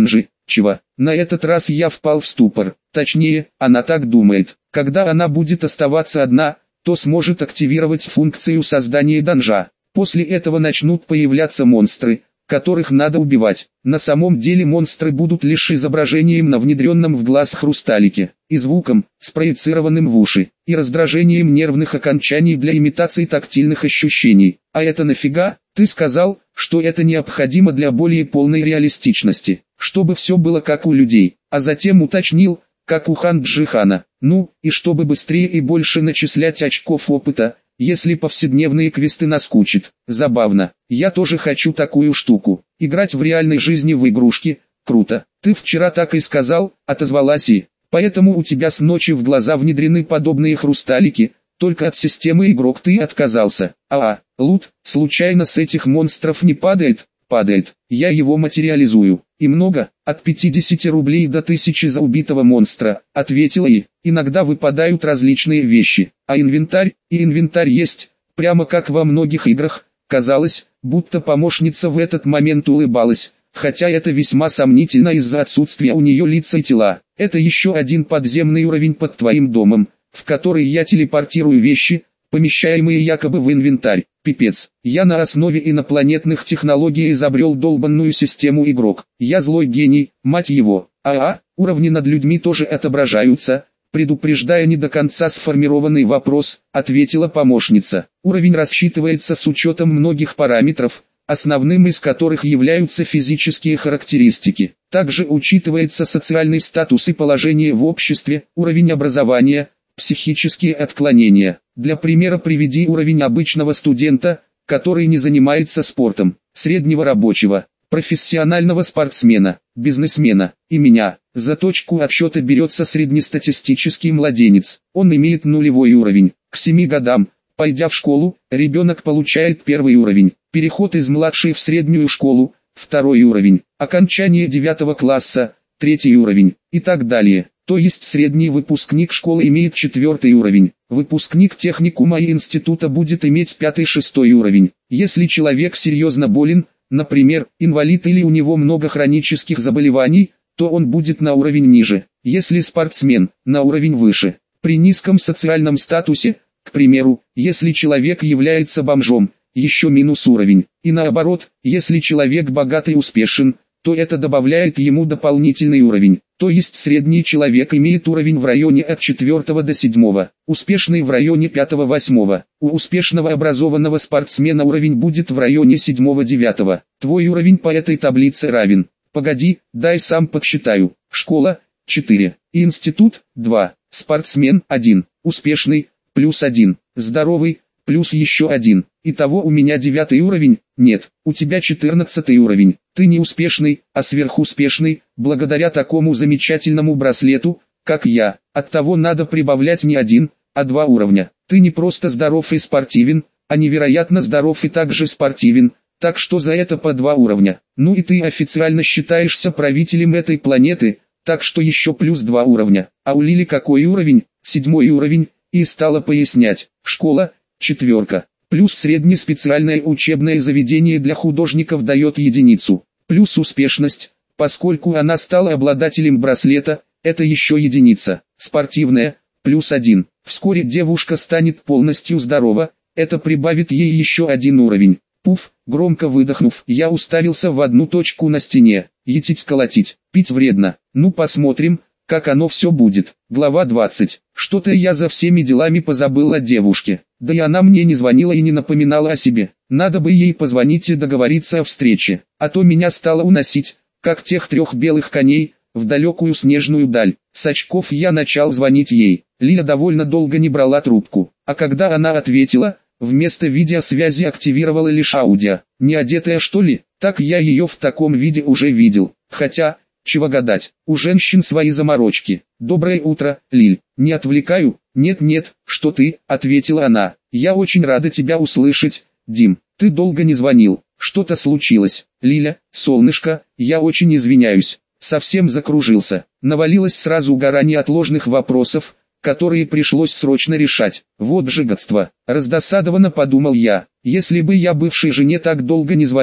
Чего? На этот раз я впал в ступор. Точнее, она так думает. Когда она будет оставаться одна, то сможет активировать функцию создания данжа. После этого начнут появляться монстры, которых надо убивать. На самом деле монстры будут лишь изображением на внедренном в глаз хрусталике, и звуком, спроецированным в уши, и раздражением нервных окончаний для имитации тактильных ощущений. А это нафига? Ты сказал, что это необходимо для более полной реалистичности, чтобы все было как у людей, а затем уточнил, как у Хан Джихана. Ну, и чтобы быстрее и больше начислять очков опыта, если повседневные квесты наскучат. Забавно. Я тоже хочу такую штуку. Играть в реальной жизни в игрушки. Круто. Ты вчера так и сказал, отозвалась И. Поэтому у тебя с ночи в глаза внедрены подобные хрусталики. Только от системы игрок ты отказался. А, лут, случайно с этих монстров не падает? Падает. Я его материализую. И много, от пятидесяти рублей до тысячи за убитого монстра, ответила И. Иногда выпадают различные вещи, а инвентарь, и инвентарь есть, прямо как во многих играх. Казалось, будто помощница в этот момент улыбалась, хотя это весьма сомнительно из-за отсутствия у нее лица и тела. Это еще один подземный уровень под твоим домом, в который я телепортирую вещи, помещаемые якобы в инвентарь. Пипец, я на основе инопланетных технологий изобрел долбанную систему игрок. Я злой гений, мать его. А-а, уровни над людьми тоже отображаются, предупреждая не до конца сформированный вопрос, ответила помощница. Уровень рассчитывается с учетом многих параметров, основным из которых являются физические характеристики. Также учитывается социальный статус и положение в обществе, уровень образования, психические отклонения. Для примера приведи уровень обычного студента, который не занимается спортом, среднего рабочего, профессионального спортсмена, бизнесмена, и меня. За точку отсчета берется среднестатистический младенец. Он имеет нулевой уровень. К семи годам, пойдя в школу, ребенок получает первый уровень. Переход из младшей в среднюю школу, второй уровень. Окончание девятого класса, третий уровень, и так далее. То есть средний выпускник школы имеет четвертый уровень, выпускник техникума и института будет иметь пятый-шестой уровень. Если человек серьезно болен, например, инвалид или у него много хронических заболеваний, то он будет на уровень ниже. Если спортсмен, на уровень выше. При низком социальном статусе, к примеру, если человек является бомжом, еще минус уровень. И наоборот, если человек богат и успешен, то это добавляет ему дополнительный уровень. То есть средний человек имеет уровень в районе от четвёртого до седьмого, успешный в районе пятого-восьмого. У успешного образованного спортсмена уровень будет в районе седьмого-девятого. Твой уровень по этой таблице равен. Погоди, дай сам подсчитаю. Школа – четыре, институт – два, спортсмен – один, успешный – плюс один, здоровый – плюс еще один. Итого у меня девятый уровень? Нет, у тебя четырнадцатый уровень. Ты не успешный, а сверхуспешный, благодаря такому замечательному браслету, как я. Оттого надо прибавлять не один, а два уровня. Ты не просто здоров и спортивен, а невероятно здоров и также спортивен, так что за это по два уровня. Ну и ты официально считаешься правителем этой планеты, так что еще плюс два уровня. А у Лили какой уровень? Седьмой уровень, и стала пояснять. Школа, четверка. Плюс среднее специальное учебное заведение для художников дает единицу. Плюс успешность, поскольку она стала обладателем браслета, это еще единица. Спортивная, плюс один. Вскоре девушка станет полностью здорова, это прибавит ей еще один уровень. Пуф, громко выдохнув, я уставился в одну точку на стене. Етить-колотить, пить вредно. Ну посмотрим, как оно все будет. Глава двадцать. Что-то я за всеми делами позабыл о девушке. Да и она мне не звонила и не напоминала о себе. Надо бы ей позвонить и договориться о встрече. А то меня стало уносить, как тех трех белых коней, в далекую снежную даль. С очков я начал звонить ей. Лия довольно долго не брала трубку. А когда она ответила, вместо видеосвязи активировала лишь аудио. Не одетая что ли? Так я ее в таком виде уже видел. Хотя... Чего гадать, у женщин свои заморочки. Доброе утро, Лиль. Не отвлекаю? Нет-нет, что ты, ответила она. Я очень рада тебя услышать, Дим. Ты долго не звонил. Что-то случилось. Лиля, солнышко, я очень извиняюсь. Совсем закружился. Навалилось сразу гора неотложных вопросов, которые пришлось срочно решать. Вот же гадство. Раздосадованно подумал я. Если бы я бывшей жене так долго не звонил,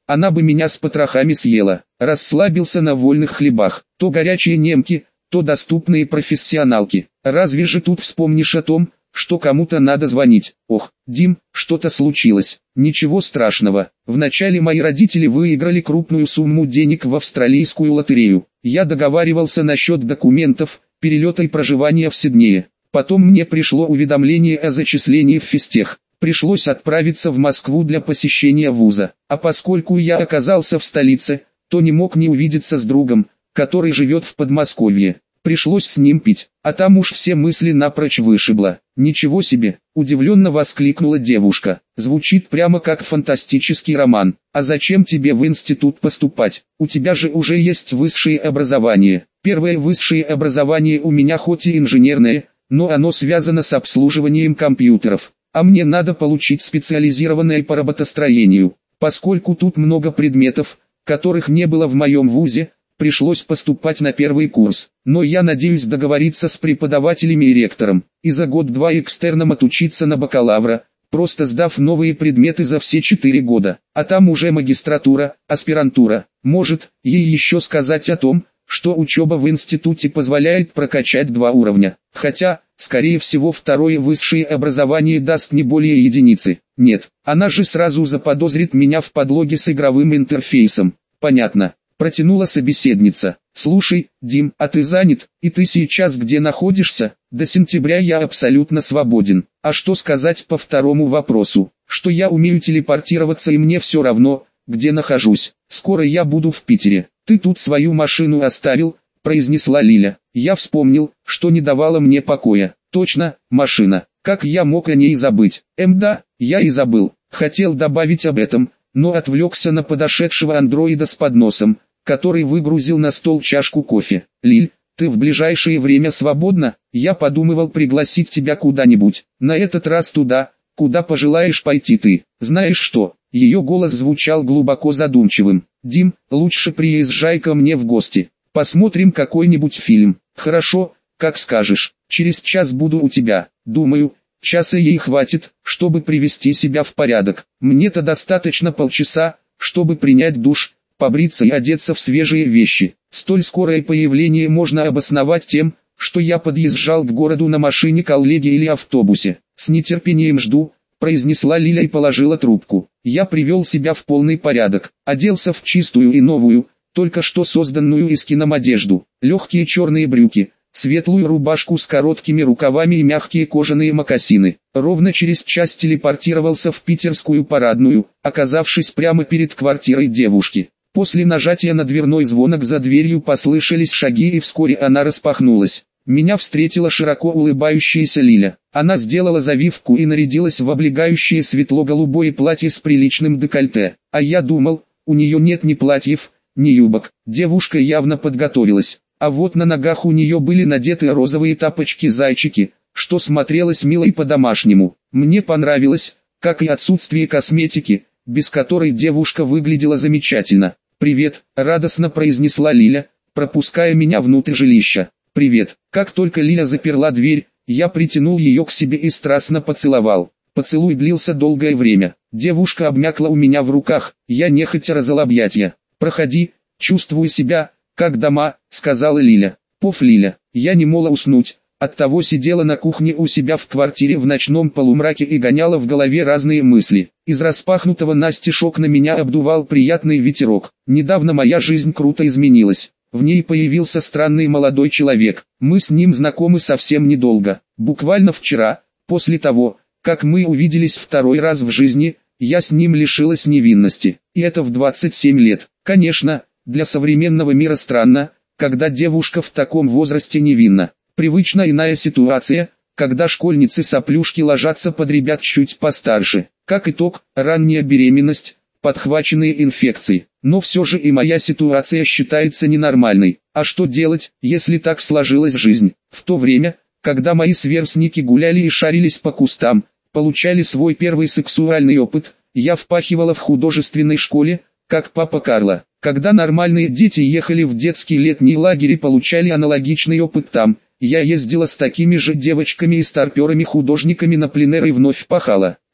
она бы меня с потрохами съела. Расслабился на вольных хлебах, то горячие немки, то доступные профессионалки. Разве же тут вспомнишь о том, что кому-то надо звонить? Ох, Дим, что-то случилось. Ничего страшного. Вначале мои родители выиграли крупную сумму денег в австралийскую лотерею. Я договаривался насчет документов, перелета и проживания в Сиднее. Потом мне пришло уведомление о зачислении в физтех. Пришлось отправиться в Москву для посещения вуза. А поскольку я оказался в столице, то не мог не увидеться с другом, который живет в Подмосковье. Пришлось с ним пить, а там уж все мысли напрочь вышибло. «Ничего себе!» – удивленно воскликнула девушка. «Звучит прямо как фантастический роман. А зачем тебе в институт поступать? У тебя же уже есть высшее образование». «Первое высшее образование у меня хоть и инженерное, но оно связано с обслуживанием компьютеров. А мне надо получить специализированное по роботостроению. Поскольку тут много предметов, которых не было в моем вузе, пришлось поступать на первый курс, но я надеюсь договориться с преподавателями и ректором, и за год-два экстерном отучиться на бакалавра, просто сдав новые предметы за все четыре года, а там уже магистратура, аспирантура. Может, ей еще сказать о том, что учеба в институте позволяет прокачать два уровня, хотя, скорее всего, второе высшее образование даст не более единицы. Нет, она же сразу заподозрит меня в подлоге с игровым интерфейсом. Понятно. Протянула собеседница. «Слушай, Дим, а ты занят, и ты сейчас где находишься?» «До сентября я абсолютно свободен. А что сказать по второму вопросу? Что я умею телепортироваться и мне все равно, где нахожусь. Скоро я буду в Питере. Ты тут свою машину оставил?» произнесла Лиля. Я вспомнил, что не давала мне покоя. Точно, машина. Как я мог о ней забыть? Эм да, я и забыл. Хотел добавить об этом, но отвлекся на подошедшего андроида с подносом, который выгрузил на стол чашку кофе. «Лиль, ты в ближайшее время свободна? Я подумывал пригласить тебя куда-нибудь. На этот раз туда, куда пожелаешь пойти ты. Знаешь что?» Ее голос звучал глубоко задумчивым. «Дим, лучше приезжай ко мне в гости. Посмотрим какой-нибудь фильм». «Хорошо, как скажешь. Через час буду у тебя. Думаю, часа ей хватит, чтобы привести себя в порядок. Мне-то достаточно полчаса, чтобы принять душ, побриться и одеться в свежие вещи. Столь скорое появление можно обосновать тем, что я подъезжал к городу на машине коллеги или автобусе. С нетерпением жду», произнесла Лиля и положила трубку. Я привел себя в полный порядок, оделся в чистую и новую, только что созданную из киномодежду, легкие черные брюки, светлую рубашку с короткими рукавами и мягкие кожаные мокасины. Ровно через час телепортировался в питерскую парадную, оказавшись прямо перед квартирой девушки. После нажатия на дверной звонок за дверью послышались шаги и вскоре она распахнулась. Меня встретила широко улыбающаяся Лиля. Она сделала завивку и нарядилась в облегающее светло-голубое платье с приличным декольте. А я думал, у нее нет ни платьев, ни юбок. Девушка явно подготовилась. А вот на ногах у нее были надеты розовые тапочки-зайчики, что смотрелось мило и по-домашнему. Мне понравилось, как и отсутствие косметики, без которой девушка выглядела замечательно. «Привет», — радостно произнесла Лиля, пропуская меня внутрь жилища. «Привет». Как только Лиля заперла дверь, я притянул ее к себе и страстно поцеловал. Поцелуй длился долгое время. Девушка обмякла у меня в руках, я нехотя разжал объятья. «Проходи, чувствую себя, как дома», — сказала Лиля. «Поф, Лиля». Я не могла уснуть, оттого сидела на кухне у себя в квартире в ночном полумраке и гоняла в голове разные мысли. Из распахнутого настежь окна меня обдувал приятный ветерок. Недавно моя жизнь круто изменилась. В ней появился странный молодой человек. Мы с ним знакомы совсем недолго. Буквально вчера, после того, как мы увиделись второй раз в жизни, я с ним лишилась невинности. И это в двадцать семь лет. Конечно, для современного мира странно, когда девушка в таком возрасте невинна. Привычна иная ситуация, когда школьницы-соплюшки ложатся под ребят чуть постарше. Как итог, ранняя беременность, подхваченные инфекции. Но все же и моя ситуация считается ненормальной. А что делать, если так сложилась жизнь? В то время, когда мои сверстники гуляли и шарились по кустам, получали свой первый сексуальный опыт, я впахивала в художественной школе, как папа Карло. Когда нормальные дети ехали в детский летний лагерь и получали аналогичный опыт там, я ездила с такими же девочками и старперами-художниками на пленэр и вновь пахала.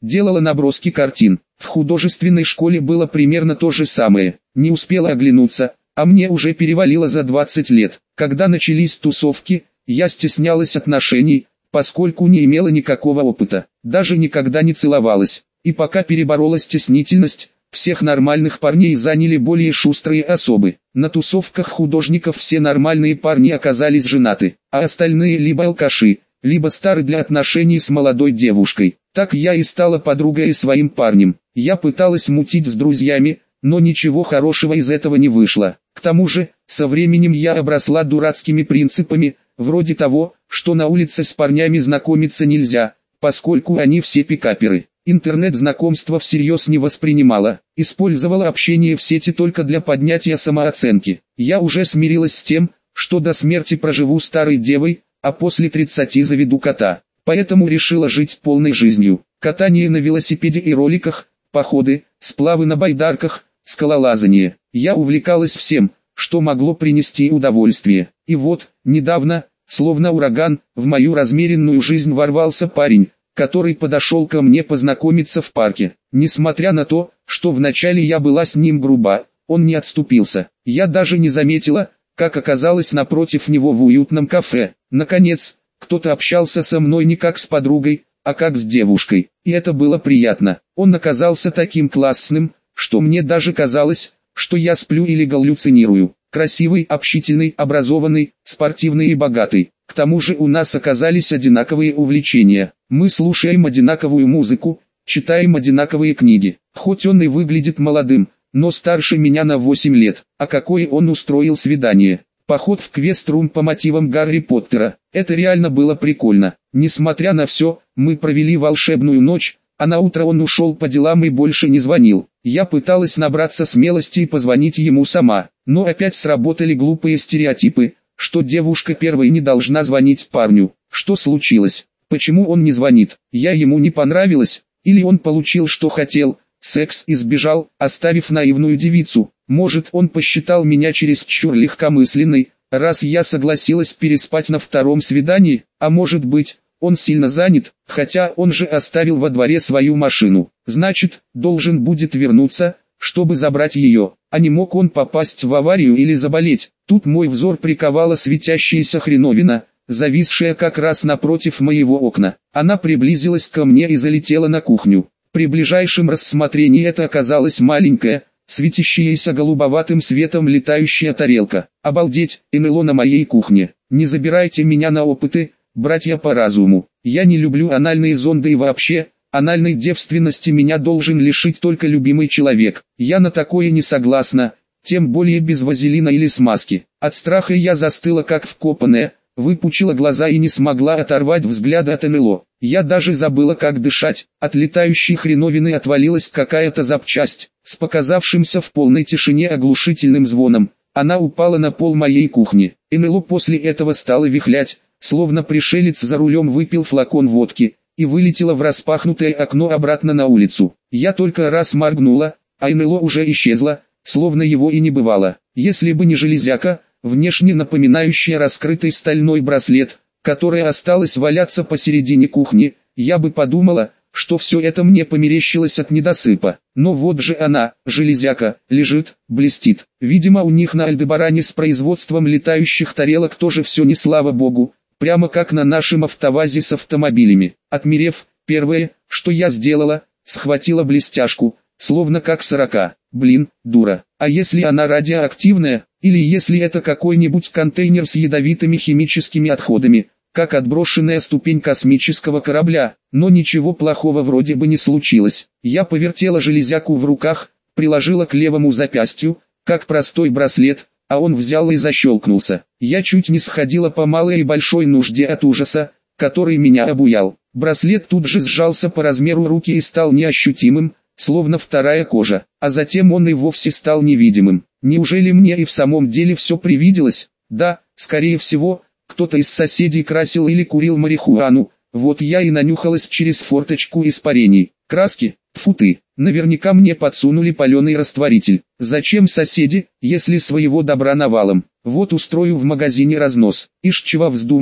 делала наброски картин. В художественной школе было примерно то же самое. Не успела оглянуться, а мне уже перевалило за двадцать лет. Когда начались тусовки, я стеснялась отношений, поскольку не имела никакого опыта, даже никогда не целовалась. И пока переборола стеснительность, всех нормальных парней заняли более шустрые особы. На тусовках художников все нормальные парни оказались женаты, а остальные либо алкаши, либо стары для отношений с молодой девушкой. Так я и стала подругой своим парнем. Я пыталась мутить с друзьями, но ничего хорошего из этого не вышло. К тому же, со временем я обросла дурацкими принципами, вроде того, что на улице с парнями знакомиться нельзя, поскольку они все пикаперы. Интернет-знакомство всерьез не воспринимала, использовала общение в сети только для поднятия самооценки. Я уже смирилась с тем, что до смерти проживу старой девой, а после тридцати заведу кота. Поэтому решила жить полной жизнью. Катание на велосипеде и роликах, походы, сплавы на байдарках, скалолазание. Я увлекалась всем, что могло принести удовольствие. И вот, недавно, словно ураган, в мою размеренную жизнь ворвался парень, который подошел ко мне познакомиться в парке. Несмотря на то, что вначале я была с ним груба, он не отступился. Я даже не заметила, как оказалась напротив него в уютном кафе. Наконец, кто-то общался со мной не как с подругой, а как с девушкой. И это было приятно. Он оказался таким классным, что мне даже казалось, что я сплю или галлюцинирую. Красивый, общительный, образованный, спортивный и богатый. К тому же у нас оказались одинаковые увлечения. Мы слушаем одинаковую музыку, читаем одинаковые книги. Хоть он и выглядит молодым, но старше меня на восемь лет. А какое он устроил свидание. Поход в квест-рум по мотивам Гарри Поттера. Это реально было прикольно. Несмотря на все, мы провели волшебную ночь, а на утро он ушел по делам и больше не звонил. Я пыталась набраться смелости и позвонить ему сама, но опять сработали глупые стереотипы, что девушка первой не должна звонить парню. Что случилось? Почему он не звонит? Я ему не понравилась? Или он получил, что хотел, секс, и сбежал, оставив наивную девицу? Может, он посчитал меня чересчур легкомысленной, раз я согласилась переспать на втором свидании? А может быть, он сильно занят, хотя он же оставил во дворе свою машину. Значит, должен будет вернуться, чтобы забрать ее. А не мог он попасть в аварию или заболеть? Тут мой взор приковала светящаяся хреновина, зависшая как раз напротив моего окна. Она приблизилась ко мне и залетела на кухню. При ближайшем рассмотрении это оказалась маленькая, светящаяся голубоватым светом летающая тарелка. Обалдеть, эн эл о на моей кухне. Не забирайте меня на опыты, братья по разуму. Я не люблю анальные зонды и вообще, анальной девственности меня должен лишить только любимый человек. Я на такое не согласна, тем более без вазелина или смазки. От страха я застыла как вкопанная, выпучила глаза и не смогла оторвать взгляда от эн эл о. Я даже забыла, как дышать. От летающей хреновины отвалилась какая-то запчасть. С показавшимся в полной тишине оглушительным звоном, она упала на пол моей кухни. эн эл о после этого стало вихлять, словно пришелец за рулем выпил флакон водки, и вылетела в распахнутое окно обратно на улицу. Я только раз моргнула, а эн эл о уже исчезло, словно его и не бывало. Если бы не железяка, внешне напоминающая раскрытый стальной браслет, которая осталась валяться посередине кухни, я бы подумала, что все это мне померещилось от недосыпа. Но вот же она, железяка, лежит, блестит. Видимо, у них на Альдебаране с производством летающих тарелок тоже все не слава богу, прямо как на нашем автовазе с автомобилями. Отмерев, первое, что я сделала, схватила блестяшку, словно как сорока. Блин, дура. А если она радиоактивная, или если это какой-нибудь контейнер с ядовитыми химическими отходами, как отброшенная ступень космического корабля? Но ничего плохого вроде бы не случилось. Я повертела железяку в руках, приложила к левому запястью, как простой браслет, а он взял и защелкнулся. Я чуть не сходила по малой и большой нужде от ужаса, который меня обуял. Браслет тут же сжался по размеру руки и стал неощутимым, словно вторая кожа, а затем он и вовсе стал невидимым. Неужели мне и в самом деле все привиделось? Да, скорее всего, кто-то из соседей красил или курил марихуану, вот я и нанюхалась через форточку испарений. Краски, тьфу ты, наверняка мне подсунули паленый растворитель. Зачем соседи, если своего добра навалом? Вот устрою в магазине разнос. Ишь чего вздумали,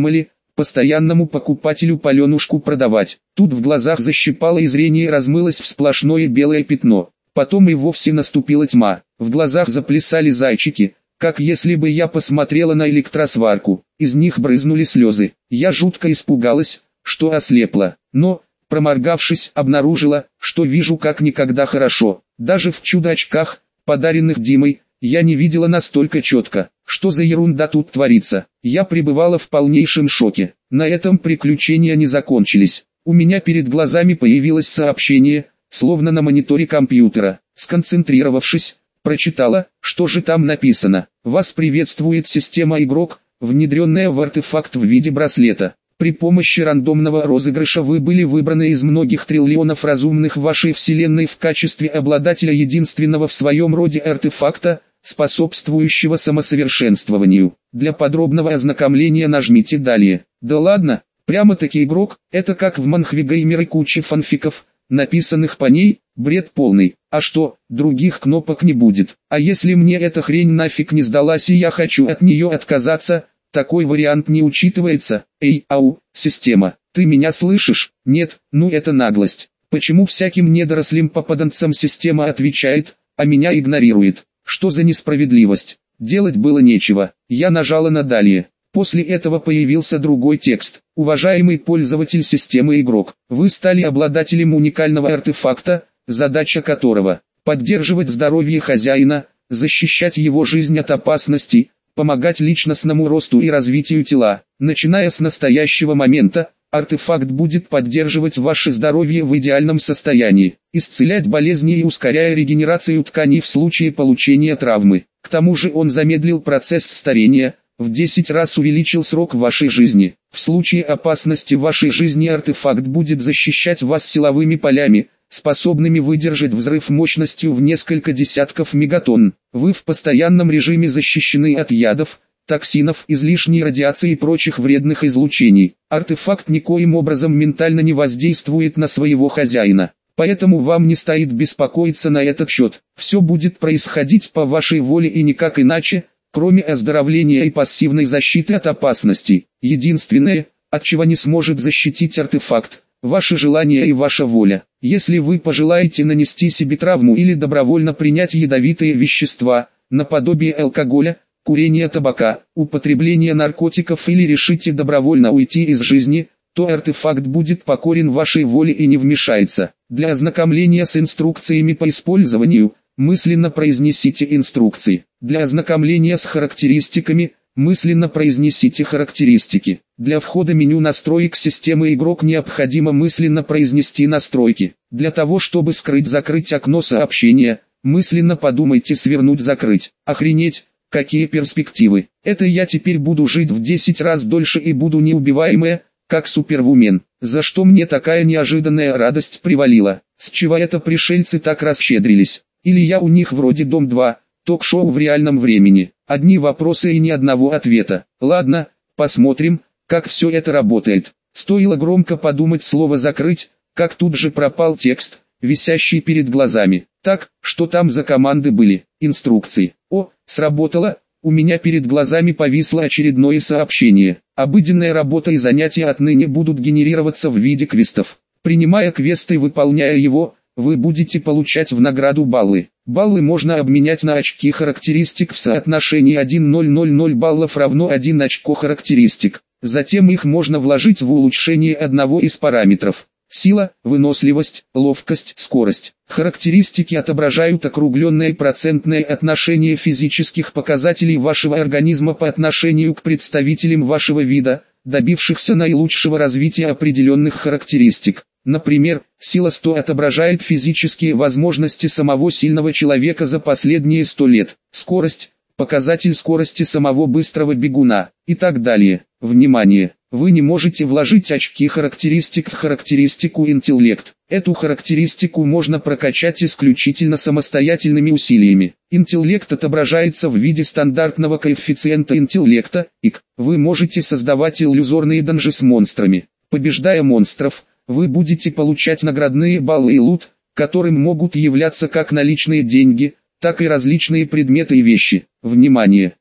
постоянному покупателю паленушку продавать. Тут в глазах защипало и зрение размылось в сплошное белое пятно. Потом и вовсе наступила тьма. В глазах заплясали зайчики, как если бы я посмотрела на электросварку. Из них брызнули слезы. Я жутко испугалась, что ослепла. Но, проморгавшись, обнаружила, что вижу как никогда хорошо. Даже в чудо-очках, подаренных Димой, я не видела настолько четко. Что за ерунда тут творится? Я пребывала в полнейшем шоке. На этом приключения не закончились. У меня перед глазами появилось сообщение, словно на мониторе компьютера. Сконцентрировавшись, прочитала, что же там написано. Вас приветствует система игрок, внедренная в артефакт в виде браслета. При помощи рандомного розыгрыша вы были выбраны из многих триллионов разумных в вашей вселенной в качестве обладателя единственного в своем роде артефакта, способствующего самосовершенствованию. Для подробного ознакомления нажмите «Далее». Да ладно, прямо-таки игрок, это как в Манхвегеймере куча фанфиков, написанных по ней, бред полный. А что, других кнопок не будет. А если мне эта хрень нафиг не сдалась и я хочу от нее отказаться, такой вариант не учитывается. Эй, ау, система, ты меня слышишь? Нет, ну это наглость. Почему всяким недорослям-попаданцам система отвечает, а меня игнорирует? Что за несправедливость? Делать было нечего. Я нажала на «Далее». После этого появился другой текст. Уважаемый пользователь системы игрок, вы стали обладателем уникального артефакта, задача которого – поддерживать здоровье хозяина, защищать его жизнь от опасностей, помогать личностному росту и развитию тела. Начиная с настоящего момента, артефакт будет поддерживать ваше здоровье в идеальном состоянии, исцелять болезни и ускоряя регенерацию тканей в случае получения травмы. К тому же он замедлил процесс старения, в десять раз увеличил срок вашей жизни. В случае опасности вашей жизни артефакт будет защищать вас силовыми полями, способными выдержать взрыв мощностью в несколько десятков мегатонн. Вы в постоянном режиме защищены от ядов, токсинов, излишней радиации и прочих вредных излучений. Артефакт никоим образом ментально не воздействует на своего хозяина. Поэтому вам не стоит беспокоиться на этот счет. Все будет происходить по вашей воле и никак иначе, кроме оздоровления и пассивной защиты от опасностей. Единственное, от чего не сможет защитить артефакт, ваше желание и ваша воля. Если вы пожелаете нанести себе травму или добровольно принять ядовитые вещества, наподобие алкоголя, курения табака, употребления наркотиков или решите добровольно уйти из жизни, то артефакт будет покорен вашей воле и не вмешается. Для ознакомления с инструкциями по использованию, мысленно произнесите инструкции. Для ознакомления с характеристиками, мысленно произнесите характеристики. Для входа меню настроек системы игрок необходимо мысленно произнести настройки. Для того чтобы скрыть-закрыть окно сообщения, мысленно подумайте свернуть-закрыть. Охренеть, какие перспективы. Это я теперь буду жить в десять раз дольше и буду неубиваемая, как супервумен. За что мне такая неожиданная радость привалила? С чего это пришельцы так расщедрились? Или я у них вроде Дом два, ток-шоу в реальном времени? Одни вопросы и ни одного ответа. Ладно, посмотрим, как все это работает. Стоило громко подумать слово «закрыть», как тут же пропал текст, висящий перед глазами. Так, что там за команды были? Инструкции. О, сработало. У меня перед глазами повисло очередное сообщение. Обыденная работа и занятия отныне будут генерироваться в виде квестов. Принимая квест и выполняя его, вы будете получать в награду баллы. Баллы можно обменять на очки характеристик в соотношении один целых ноль ноль баллов равно один очко характеристик. Затем их можно вложить в улучшение одного из параметров. Сила, выносливость, ловкость, скорость. Характеристики отображают округленное процентное отношение физических показателей вашего организма по отношению к представителям вашего вида, добившихся наилучшего развития определенных характеристик. Например, сила сто отображает физические возможности самого сильного человека за последние сто лет. Скорость – показатель скорости самого быстрого бегуна, и так далее. Внимание! Вы не можете вложить очки характеристик в характеристику интеллект. Эту характеристику можно прокачать исключительно самостоятельными усилиями. Интеллект отображается в виде стандартного коэффициента интеллекта, и к. Вы можете создавать иллюзорные данжи с монстрами. Побеждая монстров, вы будете получать наградные баллы и лут, которым могут являться как наличные деньги, так и различные предметы и вещи. Внимание!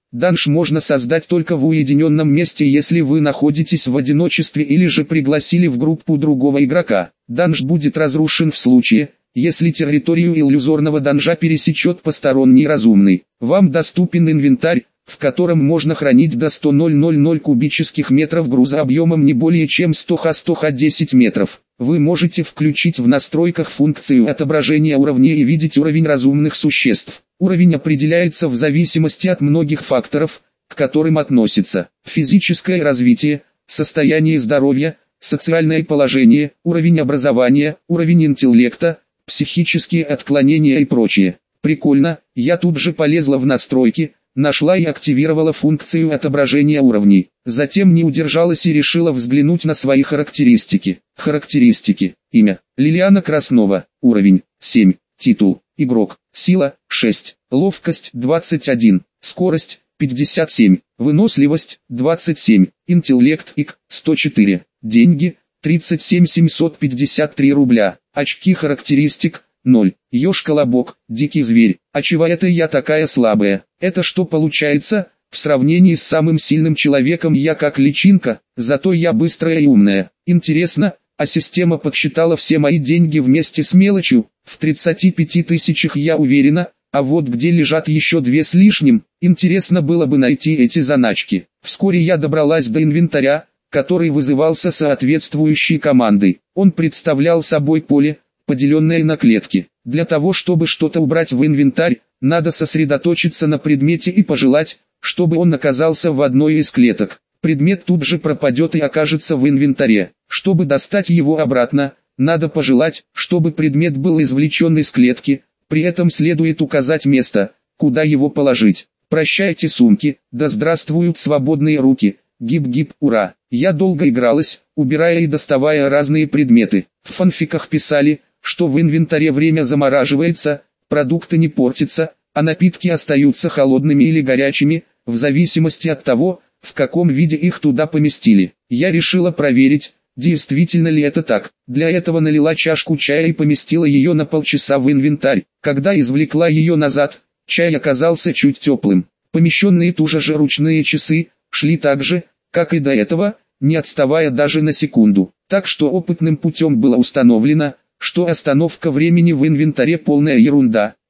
Данж можно создать только в уединенном месте, если вы находитесь в одиночестве или же пригласили в группу другого игрока. Данж будет разрушен в случае, если территорию иллюзорного данжа пересечет посторонний разумный. Вам доступен инвентарь, в котором можно хранить до сто тысяч кубических метров груза объемом не более чем сто на сто десять метров. Вы можете включить в настройках функцию отображения уровней и видеть уровень разумных существ. Уровень определяется в зависимости от многих факторов, к которым относятся физическое развитие, состояние здоровья, социальное положение, уровень образования, уровень интеллекта, психические отклонения и прочее. Прикольно, я тут же полезла в настройки, нашла и активировала функцию отображения уровней. Затем не удержалась и решила взглянуть на свои характеристики. Характеристики. Имя: Лилиана Краснова. Уровень: семь. Титул: игрок. Сила: шесть. Ловкость: двадцать один. Скорость: пятьдесят семь. Выносливость: двадцать семь. Интеллект ик: сто четыре. Деньги: тридцать семь тысяч семьсот пятьдесят три рубля. Очки характеристик: ноль. Ёж-колобок, дикий зверь. А чего это я такая слабая? Это что получается? В сравнении с самым сильным человеком я как личинка, зато я быстрая и умная. Интересно, а система подсчитала все мои деньги вместе с мелочью? В тридцати пяти тысячах я уверена, а вот где лежат еще две с лишним, интересно было бы найти эти заначки. Вскоре я добралась до инвентаря, который вызывался соответствующей командой. Он представлял собой поле, поделенное на клетки. Для того, чтобы что-то убрать в инвентарь, надо сосредоточиться на предмете и пожелать, чтобы он оказался в одной из клеток. Предмет тут же пропадет и окажется в инвентаре. Чтобы достать его обратно, надо пожелать, чтобы предмет был извлечен из клетки, при этом следует указать место, куда его положить. Прощайте сумки, да здравствуют свободные руки, гип-гип, ура. Я долго игралась, убирая и доставая разные предметы. В фанфиках писали, что в инвентаре время замораживается, продукты не портятся, а напитки остаются холодными или горячими, в зависимости от того, в каком виде их туда поместили. Я решила проверить, действительно ли это так. Для этого налила чашку чая и поместила ее на полчаса в инвентарь. Когда извлекла ее назад, чай оказался чуть теплым. Помещенные туже же ручные часы шли так же, как и до этого, не отставая даже на секунду. Так что опытным путем было установлено, что остановка времени в инвентаре полная ерунда.